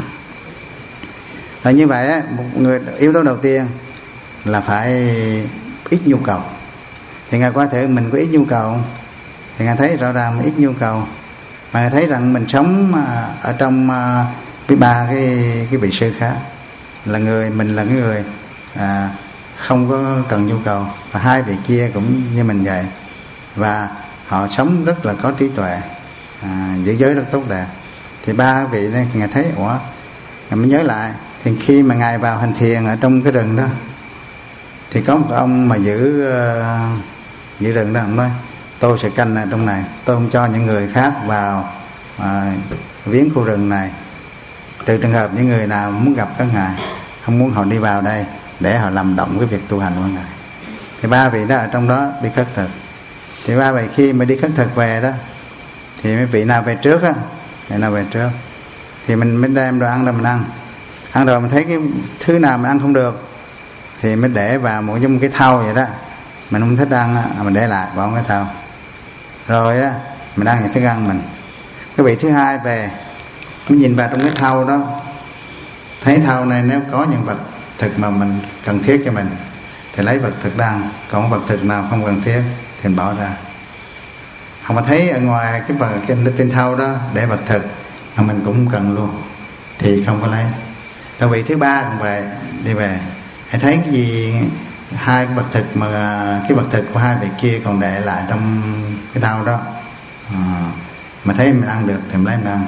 Và như vậy một người, yếu tố đầu tiên là phải ít nhu cầu. Thì Ngài qua thử mình có ít nhu cầu, thì Ngài thấy rõ ràng ít nhu cầu, mà Ngài thấy rằng mình sống ở trong với ba cái cái vị sư khác, là người mình là cái người à, không có cần nhu cầu, và hai vị kia cũng như mình vậy, và họ sống rất là có trí tuệ, à, giữ giới rất tốt đẹp. Thì ba vị này Ngài thấy ủa, Ngài mới nhớ lại. Thì khi mà Ngài vào hành thiền ở trong cái rừng đó, thì có một ông mà giữ uh, giữ rừng đó, ông nói tôi sẽ canh ở trong này, tôi không cho những người khác vào uh, viếng khu rừng này, trừ trường hợp những người nào muốn gặp các ngài, không muốn họ đi vào đây để họ làm động cái việc tu hành của ngài. Thì ba vị đó ở trong đó đi khất thực. Thì ba vị khi mà đi khất thực về đó, thì mấy vị nào về trước á, vị nào về trước thì mình mới đem đồ ăn ra mình ăn. Ăn rồi mình thấy cái thứ nào mình ăn không được thì mới để vào một giống cái thau vậy đó, mình không thích ăn á, mình để lại bỏ cái thau, rồi á mình ăn những thức ăn mình. Cái vị thứ hai về mình nhìn vào trong cái thau đó, thấy thau này nếu có những vật thực mà mình cần thiết cho mình thì lấy vật thực ra ăn, còn vật thực nào không cần thiết thì mình bỏ ra. Không mà thấy ở ngoài cái vật trên, trên thau đó để vật thực mà mình cũng không cần luôn thì không có lấy. Rồi vị thứ ba cũng về, đi về hãy thấy cái gì hai cái vật thực mà cái vật thực của hai vị kia còn để lại trong cái thau đó, à, mà thấy mình ăn được thì mình lấy mình ăn,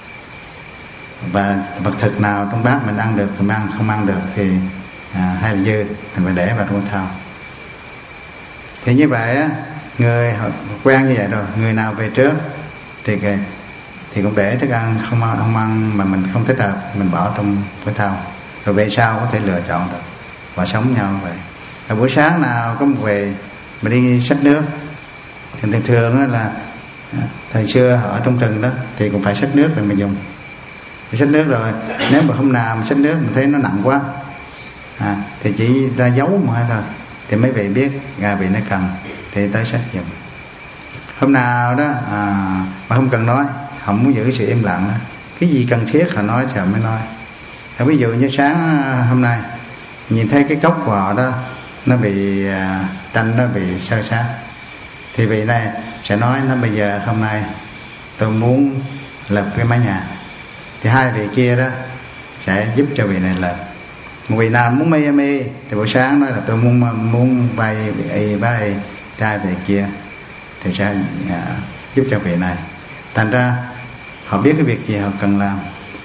và vật thực nào trong bát mình ăn được thì mình ăn, không ăn được thì à, hay là dư mình phải để vào trong thau. Thì như vậy á, người quen như vậy rồi, người nào về trước thì thì cũng để thức ăn không không ăn mà mình không thích hợp mình bỏ trong cái thau, rồi về sau có thể lựa chọn được và sống nhau vậy. Rồi buổi sáng nào có một về mà đi xách nước, thì thường thường là thời xưa ở trong rừng đó thì cũng phải xách nước rồi mình dùng. Thì xách nước rồi nếu mà hôm nào mà xách nước mình thấy nó nặng quá, à, thì chỉ ra giấu mà thôi, thì mấy vị biết gà vị nó cần thì tới xách dùng. Hôm nào đó à, mà không cần nói, không muốn giữ sự im lặng đó, cái gì cần thiết họ nói thì họ mới nói. Thì ví dụ như sáng hôm nay nhìn thấy cái cốc của họ đó nó bị à, tranh nó bị sơ sát, thì vị này sẽ nói nó bây giờ hôm nay tôi muốn lập cái mái nhà, thì hai vị kia đó sẽ giúp cho vị này lập. Một vị nào muốn mê mê thì buổi sáng nói là tôi muốn muốn vay y vay thì hai vị kia thì sẽ à, giúp cho vị này. Thành ra họ biết cái việc gì họ cần làm.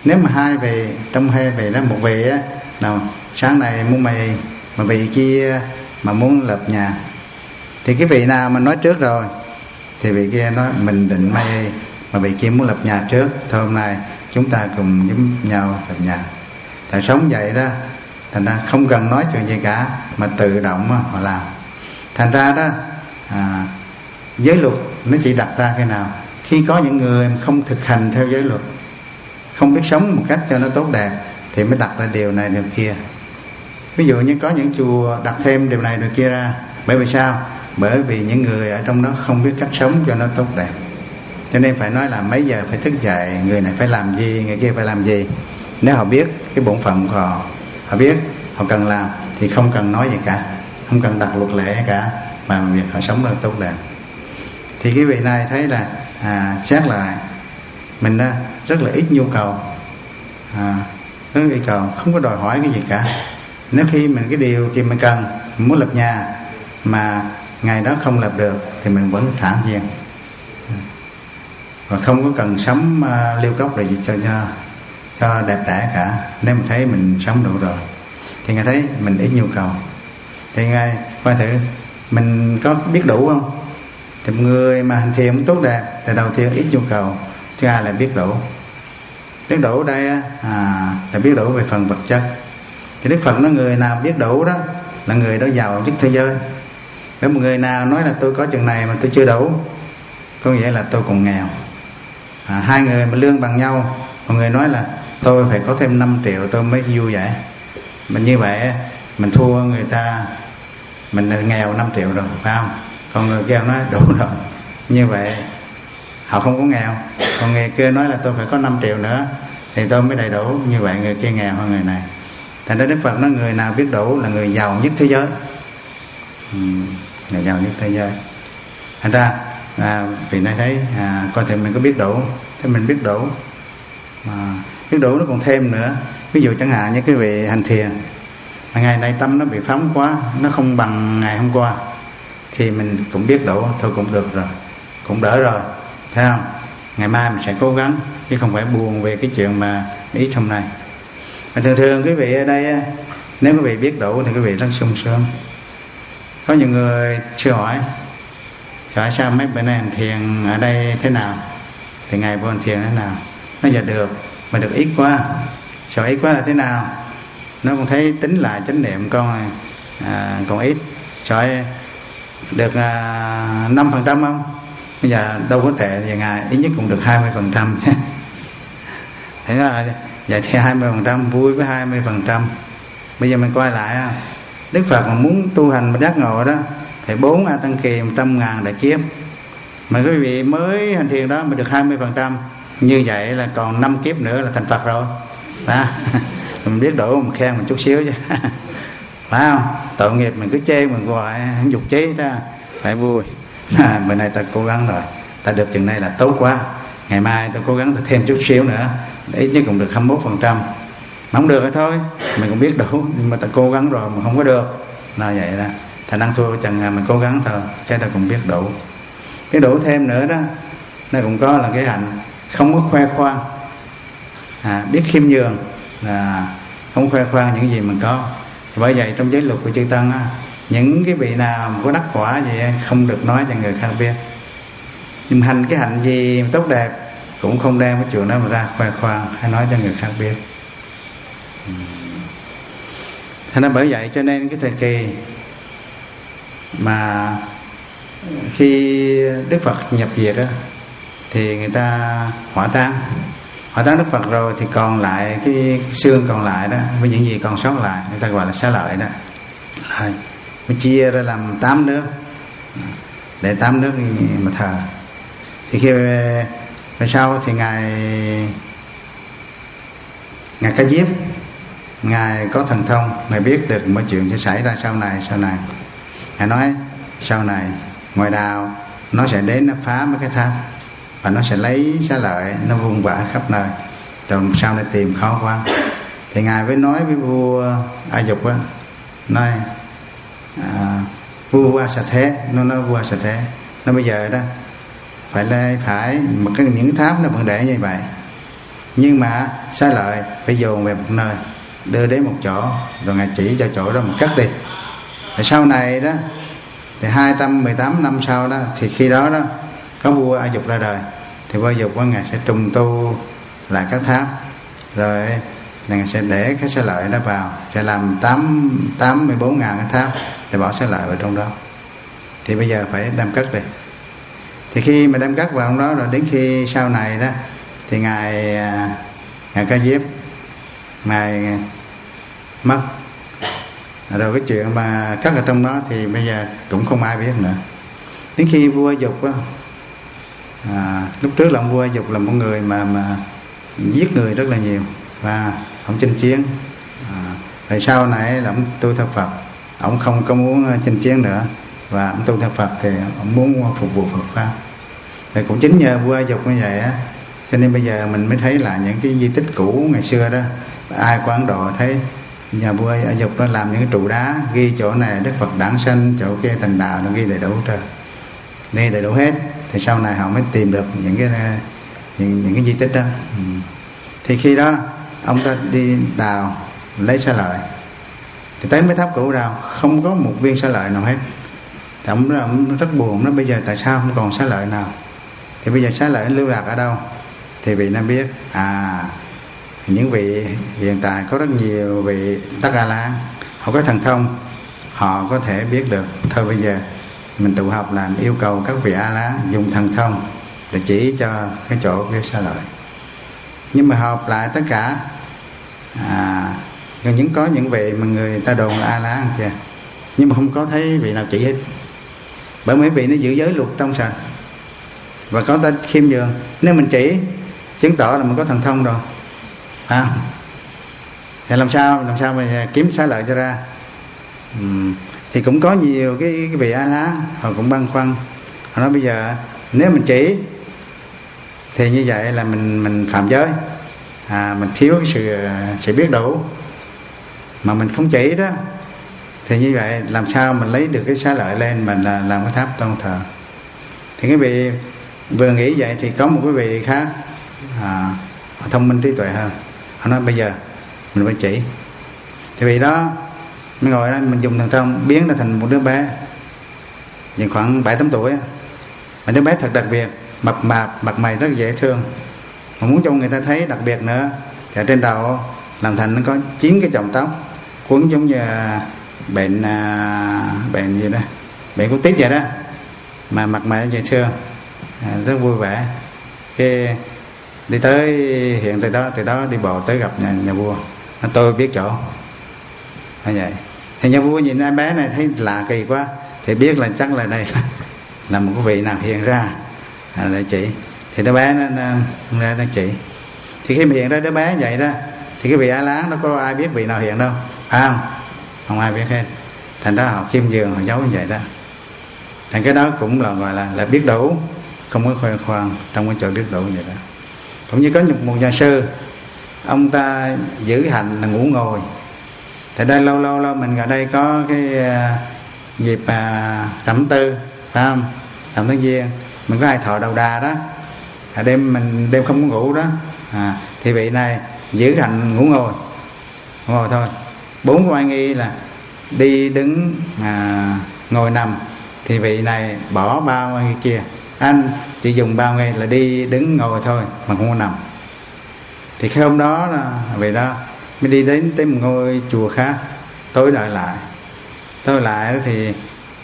Nếu mà hai vị, trong hai vị đó, một vị á nào sáng nay muốn mày, mà vị kia mà muốn lập nhà, thì cái vị nào mà nói trước rồi thì vị kia nói mình định mày, mà vị kia muốn lập nhà trước, thôi hôm nay chúng ta cùng giúp nhau lập nhà. Tại sống vậy đó, thành ra không cần nói chuyện gì cả, mà tự động họ làm. Thành ra đó à, giới luật nó chỉ đặt ra cái nào khi có những người không thực hành theo giới luật, không biết sống một cách cho nó tốt đẹp, thì mới đặt ra điều này điều kia. Ví dụ như có những chùa đặt thêm điều này điều kia ra. Bởi vì sao? Bởi vì những người ở trong đó không biết cách sống cho nó tốt đẹp, cho nên phải nói là mấy giờ phải thức dậy, người này phải làm gì, người kia phải làm gì. Nếu họ biết cái bổn phận của họ, họ biết họ cần làm, thì không cần nói gì cả, không cần đặt luật lệ cả, mà việc họ sống là tốt đẹp. Thì cái vị này thấy là à, xét lại mình đó, rất là ít nhu cầu, à, rất là ít cầu, không có đòi hỏi cái gì cả. Nếu khi mình cái điều gì mình cần, mình muốn lập nhà mà ngày đó không lập được, thì mình vẫn thản nhiên, và không có cần sống uh, liêu cốc là gì cho, cho cho đẹp đẽ cả. Nếu mình thấy mình sống đủ rồi thì Ngài thấy mình ít nhu cầu. Thì Ngài coi thử mình có biết đủ không. Thì người mà hành thiền tốt đẹp thì đầu tiên ít nhu cầu, thứ hai là biết đủ. Biết đủ ở đây à, là biết đủ về phần vật chất. Thì Đức Phật nói người nào biết đủ đó là người đó giàu nhất thế giới. Nếu một người nào nói là tôi có chừng này mà tôi chưa đủ, có nghĩa là tôi còn nghèo. À, hai người mà lương bằng nhau, một người nói là tôi phải có thêm năm triệu tôi mới vui vẻ, mình như vậy mình thua người ta, mình là nghèo năm triệu rồi, phải không? Còn người kia nói đủ rồi, như vậy họ không có nghèo. Còn người kia nói là tôi phải có năm triệu nữa thì tôi mới đầy đủ, như vậy người kia nghèo hơn người này. Thành ra Đức Phật nói người nào biết đủ là người giàu nhất thế giới, ừ, người giàu nhất thế giới. Thành ra à, vì này thấy à, coi thì mình có biết đủ, thì mình biết đủ mà biết đủ nó còn thêm nữa. Ví dụ chẳng hạn như cái vị hành thiền mà ngày nay tâm nó bị phóng quá, nó không bằng ngày hôm qua, thì mình cũng biết đủ, thôi cũng được rồi, cũng đỡ rồi, thấy không? Ngày mai mình sẽ cố gắng, chứ không phải buồn về cái chuyện mà ít hôm nay. Mà thường thường quý vị ở đây, nếu quý vị biết đủ thì quý vị rất sung sướng. Có nhiều người chưa hỏi, hỏi sao mấy bữa nay hành thiền ở đây thế nào, thì ngày vô hành thiền thế nào. Nó giờ được, mà được ít quá. Sợ ít quá là thế nào? Nó cũng thấy tính lại chánh niệm con à, còn ít. Sợ được à, năm phần trăm không? Bây giờ đâu có thể, thì ngày ít nhất cũng được hai mươi phần trăm. Thế là vậy thì hai mươi phần trăm, vui với hai mươi phần trăm. Bây giờ mình quay lại, Đức Phật mà muốn tu hành mà giác ngộ đó thì bốn A Tăng Kỳ một trăm ngàn đại kiếp. Mà quý vị mới hành thiền đó mà được hai mươi phần trăm, như vậy là còn năm kiếp nữa là thành Phật rồi đó. Mình biết đủ, mình khen mình chút xíu chứ phải không? Tội nghiệp mình cứ chê mình gọi dục trí đó, phải vui. À, bữa nay ta cố gắng rồi, ta được chừng này là tốt quá, ngày mai ta cố gắng ta thêm chút xíu nữa, ít nhất cũng được hai mươi mốt phần trăm. Mà không được thì thôi, mình cũng biết đủ, nhưng mà ta cố gắng rồi mà không có được, là vậy đó. Thành năng thua chẳng là mình cố gắng thôi, chứ ta cũng biết đủ. Cái đủ thêm nữa đó, nó cũng có là cái hạnh không có khoe khoang, à, biết khiêm nhường, là không khoe khoang những gì mình có. Bởi vậy trong giới luật của chư Tăng á, những cái vị nào mà có đắc quả gì không được nói cho người khác biết. Nhưng hành cái hạnh gì tốt đẹp cũng không đem cái chuyện đó mà ra khoe khoang hay nói cho người khác biết. Thế nên bởi vậy cho nên cái thời kỳ mà khi Đức Phật nhập diệt đó, thì người ta hỏa táng hỏa táng Đức Phật rồi, thì còn lại cái xương còn lại đó, với những gì còn sót lại, người ta gọi là xá lợi đó, rồi mới chia ra làm tám nước, để tám nước mà thờ. Thì khi về, về sau thì ngài ngài Ca Diếp, ngài có thần thông, ngài biết được mọi chuyện sẽ xảy ra sau này sau này ngài nói sau này ngoài đạo nó sẽ đến, nó phá mấy cái tháp và nó sẽ lấy xá lợi, nó vung vãi khắp nơi, rồi sau này tìm khó quá. Thì ngài mới nói với vua A Dục á, nói à, vua A Xà Thế, nó nói vua A Xà Thế, nó bây giờ đó phải lấy phải một cái những tháp nó vẫn để như vậy, Nhưng mà xá lợi phải dồn về một nơi, đưa đến một chỗ, rồi Ngài chỉ cho chỗ đó mà cất đi. Rồi sau này đó thì hai trăm mười tám năm sau đó, thì khi đó đó có vua A Dục ra đời. Thì vua A Dục đó, Ngài sẽ trùng tu lại các tháp, rồi Ngài sẽ để cái xá lợi đó vào, sẽ làm tám tám mươi bốn ngàn cái tháp để bỏ xá lợi vào trong đó. Thì bây giờ phải đem cất đi. Thì khi mà đem cất vào trong đó rồi, đến khi sau này đó thì ngài ngài Ca Diếp ngài mất rồi, cái chuyện mà cất ở trong đó thì bây giờ cũng không ai biết nữa. Đến khi vua Dục á, à, lúc trước là ông vua Dục là một người mà mà giết người rất là nhiều, và ông chinh chiến. À, rồi sau này là ông tu theo Phật, ông không có muốn chinh chiến nữa, và ông tu theo Phật thì ông muốn phục vụ Phật pháp. Thì cũng chính nhờ vua Dục như vậy á, cho nên bây giờ mình mới thấy là những cái di tích cũ ngày xưa đó, ai qua Ấn Độ thấy nhà vua A Dục nó làm những cái trụ đá ghi chỗ này Đức Phật đản sanh, chỗ kia thành đạo, nó ghi đầy đủ trời, ghi đầy đủ hết. Thì sau này họ mới tìm được những cái những, những cái di tích đó. Ừ. Thì khi đó ông ta đi đào lấy xá lợi, thì tới mấy tháp cũ đào không có một viên xá lợi nào hết. Thì ông, ông rất buồn, nó bây giờ tại sao không còn xá lợi nào? Thì bây giờ xá lợi lưu lạc ở đâu? Thì vị Nam biết, à những vị hiện tại có rất nhiều vị Đắc A La, họ có thần thông, họ có thể biết được. Thôi bây giờ mình tụ họp làm yêu cầu các vị A La dùng thần thông để chỉ cho cái chỗ cái xá lợi. Nhưng mà họp lại tất cả, à những có những vị mà người ta đồn là A La kìa, nhưng mà không có thấy vị nào chỉ hết. Bởi mấy vị nó giữ giới luật trong sạch và có ta khiêm nhường. Nếu mình chỉ chứng tỏ là mình có thần thông rồi, à, thì làm sao làm sao mà kiếm xá lợi cho ra? Uhm, thì cũng có nhiều cái, cái vị A La họ cũng băn khoăn, họ nói bây giờ nếu mình chỉ thì như vậy là mình mình phạm giới, à, mình thiếu cái sự sự biết đủ. Mà mình không chỉ đó thì như vậy làm sao mình lấy được cái xá lợi lên mình là làm cái tháp tôn thờ? Thì cái vị vừa nghĩ vậy thì có một cái vị khác, à, thông minh trí tuệ hơn, họ nói bây giờ mình phải chỉ. Thì vị đó mới ngồi đó, mình dùng thần thông biến nó thành một đứa bé nhìn khoảng bảy tám tuổi, mà đứa bé thật đặc biệt, mập mạp, mặt mày rất dễ thương. Mà muốn cho người ta thấy đặc biệt nữa thì ở trên đầu làm thành nó có chín cái chòm tóc quấn giống như bệnh à, bệnh gì đó, bệnh của tít vậy đó, mà mặt mày dễ thương, à, rất vui vẻ. Cái đi tới hiện từ đó từ đó đi bộ tới gặp nhà, nhà vua, nó tôi biết chỗ như vậy. Thì nhà vua nhìn em bé này thấy lạ kỳ quá, thì biết là chắc là đây là, là một cái vị nào hiện ra, à, để chỉ. Thì đứa bé nó, nó, nó, nó chỉ. Thì khi mà hiện ra đứa bé vậy đó, thì cái vị A La nó có ai biết vị nào hiện đâu, phải không? Không ai biết hết. Thành ra họ khiêm nhường, họ giấu như vậy đó. Thành cái đó cũng là gọi là là biết đủ, không có khoe khoang trong cái chỗ biết đủ vậy đó. Cũng như có một nhà sư, ông ta giữ hành là ngủ ngồi. Thì đây lâu lâu lâu mình ở đây có cái uh, dịp uh, rằm tư, phải không? Rằm tháng Giêng mình có ai thọ đầu đà đó, à, đêm mình đêm không có ngủ đó, à, thì vị này giữ hành ngủ ngồi, ngủ ngồi thôi. Bốn oai nghi là đi đứng à, ngồi nằm, thì vị này bỏ ba oai nghi kia, anh chỉ dùng ba oai nghi là đi đứng ngồi thôi mà không có nằm. Thì khi hôm đó là vị đó mới đi đến tới một ngôi chùa khác, tối đợi lại tối lại thì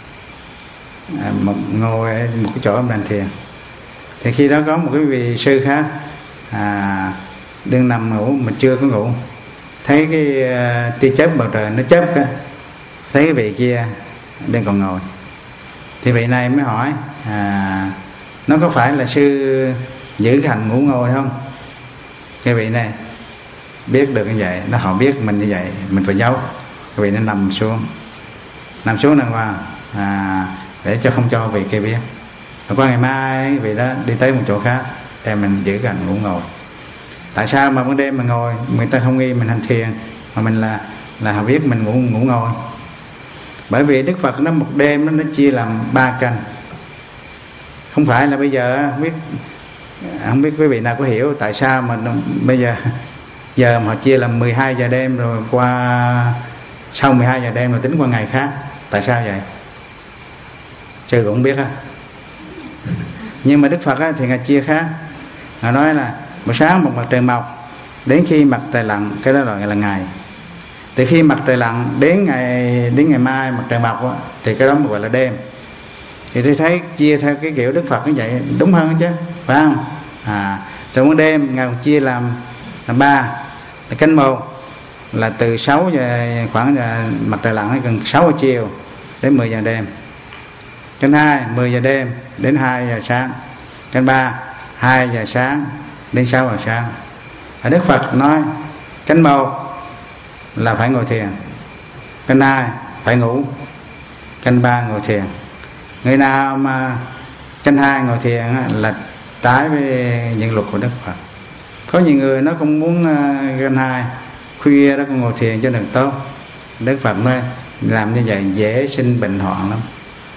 à, một ngồi ở một cái chỗ ông đàn thiền. Thì khi đó có một cái vị sư khác à, đang nằm ngủ mà chưa có ngủ, thấy cái uh, tia chớp bầu trời nó chớp á, thấy cái vị kia đang còn ngồi. Thì vị này mới hỏi, à, nó có phải là sư giữ hành ngủ ngồi không? Cái vị này biết được như vậy, nó họ biết mình như vậy mình phải giấu. Cái vị nó nằm xuống nằm xuống đàng hoàng, à, để cho không cho vị kia biết. Rồi qua ngày mai vị đó đi tới một chỗ khác để mình giữ hành ngủ ngồi. Tại sao mà ban đêm mà ngồi người ta không nghi mình hành thiền, mà mình là là họ biết mình ngủ ngủ ngồi? Bởi vì Đức Phật nó một đêm nó, nó chia làm ba canh. Không phải là bây giờ biết không biết quý vị nào có hiểu tại sao mà bây giờ giờ mà họ chia làm mười hai giờ đêm rồi qua sau mười hai giờ đêm rồi tính qua ngày khác, tại sao vậy? Chứ cũng không biết á. Nhưng mà Đức Phật á, thì Ngài chia khác. Ngài nói là buổi sáng một mặt trời mọc đến khi mặt trời lặn, cái đó gọi là ngày. Từ khi mặt trời lặn đến ngày đến ngày mai mặt trời mọc á, thì cái đó gọi là đêm. Thì tôi thấy chia theo cái kiểu Đức Phật như vậy đúng hơn chứ, phải không? À, trong đêm Ngài chia làm làm ba. Là canh một là từ sáu giờ khoảng giờ mặt trời lặn gần sáu giờ chiều đến mười giờ đêm. Canh hai mười giờ đêm đến hai giờ sáng. Canh ba hai giờ sáng đến sáu giờ sáng. Ở Đức Phật nói canh một là phải ngồi thiền, canh hai phải ngủ, canh ba ngồi thiền. Người nào mà canh hai ngồi thiền là trái với những luật của Đức Phật. Có nhiều người nó cũng muốn canh hai khuya đó cũng ngồi thiền cho được tốt. Đức Phật nói làm như vậy dễ sinh bệnh hoạn lắm.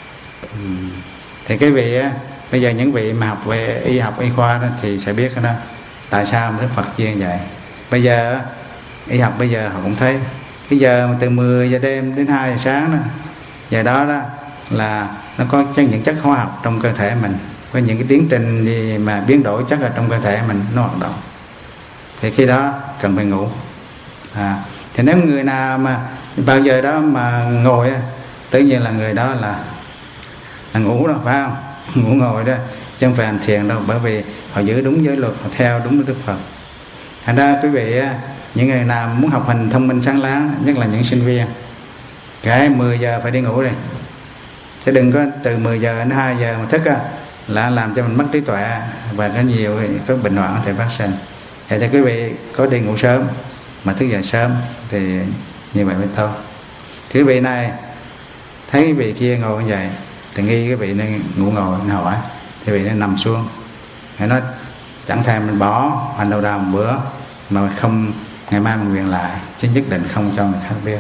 Thì cái vị á, bây giờ những vị mà học về y học y khoa đó thì sẽ biết đó tại sao mà Đức Phật chia như vậy. Bây giờ y học bây giờ họ cũng thấy cái giờ từ mười giờ đêm đến hai giờ sáng đó, giờ đó đó là nó có những chất hóa học trong cơ thể mình, có những cái tiến trình gì mà biến đổi chất ở trong cơ thể mình nó hoạt động, thì khi đó cần phải ngủ. À, thì nếu người nào mà bao giờ đó mà ngồi á, tự nhiên là người đó là là ngủ đâu, phải không? Ngủ ngồi đó chứ không phải hành thiền đâu, bởi vì họ giữ đúng giới luật, họ theo đúng Đức Phật. Thành ra quý vị á, những người nào muốn học hành thông minh sáng láng, nhất là những sinh viên, cái mười giờ phải đi ngủ đi, chứ đừng có từ mười giờ đến hai giờ mà thức á, là làm cho mình mất trí tuệ và có nhiều cái bệnh hoạn có thể phát sinh. Vậy thì quý vị có đi ngủ sớm mà thức dậy sớm thì như vậy mới tốt. Quý vị này thấy cái vị kia ngồi như vậy thì nghi cái vị này ngủ ngồi, nó hỏi thì vị này nằm xuống, hãy nói chẳng thèm mình bỏ hành đầu đào một bữa mà không ngày mai mình nguyện lại, chứ nhất định không cho người khác biết.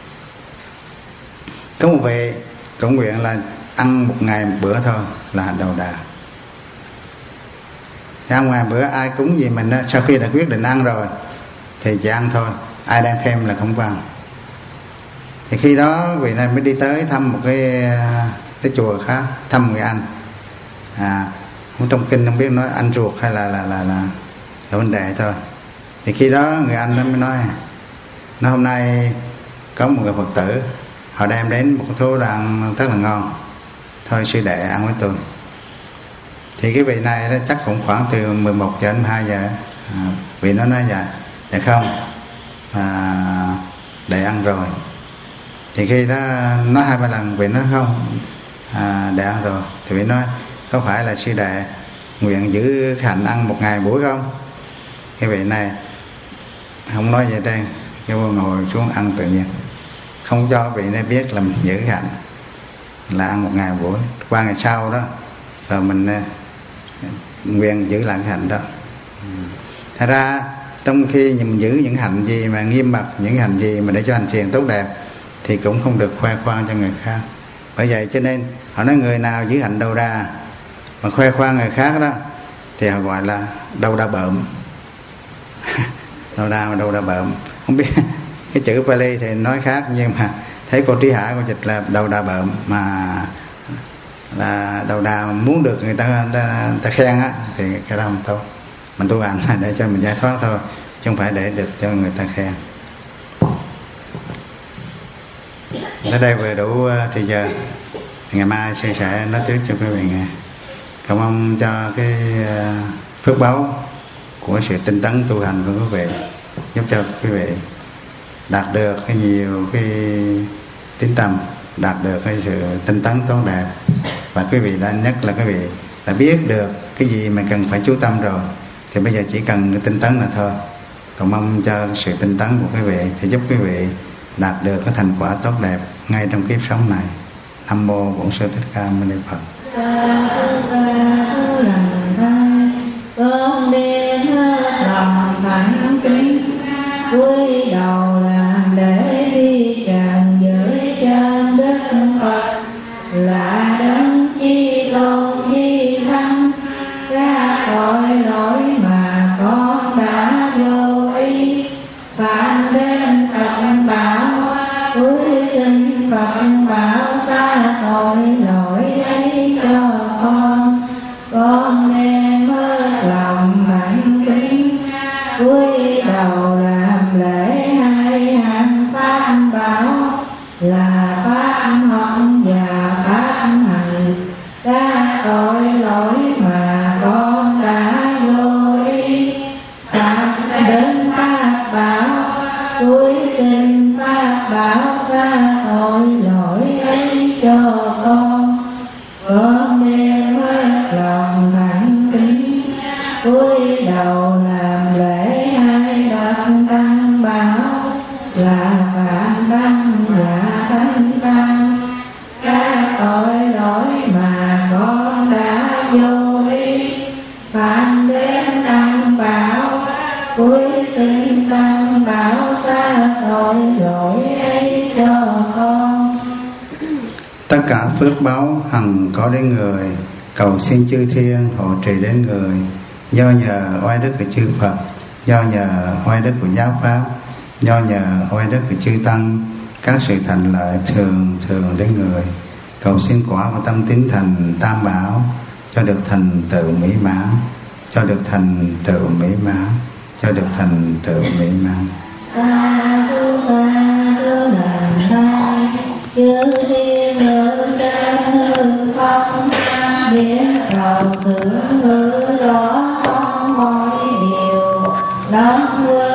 Có một vị cũng nguyện là ăn một ngày một bữa thôi là hành đầu đà. Thì ăn ngoài bữa ai cúng gì mình đó, sau khi đã quyết định ăn rồi thì chỉ ăn thôi, ai đang thêm là không có ăn. Thì khi đó vị này mới đi tới thăm một cái cái chùa khác, thăm người anh. À, trong kinh không biết nói anh ruột hay là là là là, là huynh đệ thôi. Thì khi đó người anh nó mới nói, nó hôm nay có một người Phật tử họ đem đến một số đồ ăn rất là ngon, thôi sư đệ ăn với tôi. Thì cái vị này đó chắc cũng khoảng từ mười một giờ đến mười hai giờ. À, vị nó nói dạ dạ không, à, để ăn rồi. Thì khi đó nói hai ba lần vị nói không, à, để ăn rồi. Thì vị nói có phải là sư đệ nguyện giữ hạnh ăn một ngày buổi không? Cái vị này không nói vậy đây, cái vô ngồi xuống ăn tự nhiên, không cho vị này biết là mình giữ hạnh là ăn một ngày buổi. Qua ngày sau đó rồi mình nguyện giữ lại cái hạnh đó. Thật ra trong khi mình giữ những hạnh gì mà nghiêm mật, những hạnh gì mà để cho hành thiền tốt đẹp thì cũng không được khoe khoang cho người khác. Bởi vậy cho nên họ nói người nào giữ hạnh đầu đà mà khoe khoang người khác đó thì họ gọi là đầu đà bợm. Đầu đà mà đầu đà bợm, không biết cái chữ Pali thì nói khác, nhưng mà thấy cô Trí Hải cô dịch là đầu đà bợm, mà là đầu đà mà muốn được người ta, người ta, người ta khen á thì cái đó không tốt. Mình tu hành là để cho mình giải thoát thôi, chứ không phải để được cho người ta khen. Tới đây vừa đủ thì giờ ngày mai sư sẽ nói tiếp cho quý vị nghe. Cảm ơn cho cái phước báu của sự tinh tấn tu hành của quý vị, giúp cho quý vị đạt được cái nhiều cái tín tâm, đạt được cái sự tinh tấn tốt đẹp, và quý vị đã nhất là quý vị đã biết được cái gì mà cần phải chú tâm rồi, thì bây giờ chỉ cần tinh tấn là thôi. Còn mong cho sự tinh tấn của quý vị thì giúp quý vị đạt được cái thành quả tốt đẹp ngay trong kiếp sống này. Nam mô Bổn Sư Thích Ca Mâu Ni Phật. Con đem lòng thành kính cúi đầu làm để đi trần dưới chân Đức Phật, là đấng chi tôn chi thắng ra khỏi bảo xa tội lỗi ấy cho con. Con đem hết lòng thành kính cúi đầu làm lễ hai hạnh pháp bảo là pháp học và pháp hành. Các tội lỗi mà con đã vô ý phạm đến pháp bảo, cúi xin pháp bảo xa tội lỗi ấy cho con. Con đem hết lòng thành kính cúi đầu làm lễ hai bậc tăng bảo là phạm tăng và thánh tăng. Các tội lỗi mà con đã vô ý phạm đến tăng bảo, cúi xin tăng bảo xa tội lỗi ấy cho con. Tất cả phước báo hằng có đến người, cầu xin chư thiên hộ trì đến người. Do nhờ oai đức của chư Phật, do nhờ oai đức của giáo pháp, do nhờ oai đức của chư tăng, các sự thành lợi thường thường đến người. Cầu xin quả của tâm tín thành tam bảo cho được thành tựu mỹ mãn, cho được thành tựu mỹ mãn, cho được thành tựu mỹ mãn. Sa thu sa thu làm sai chư thiên ngự trên hư không, biết đầu tưởng hư rõ không mọi điều. Đấng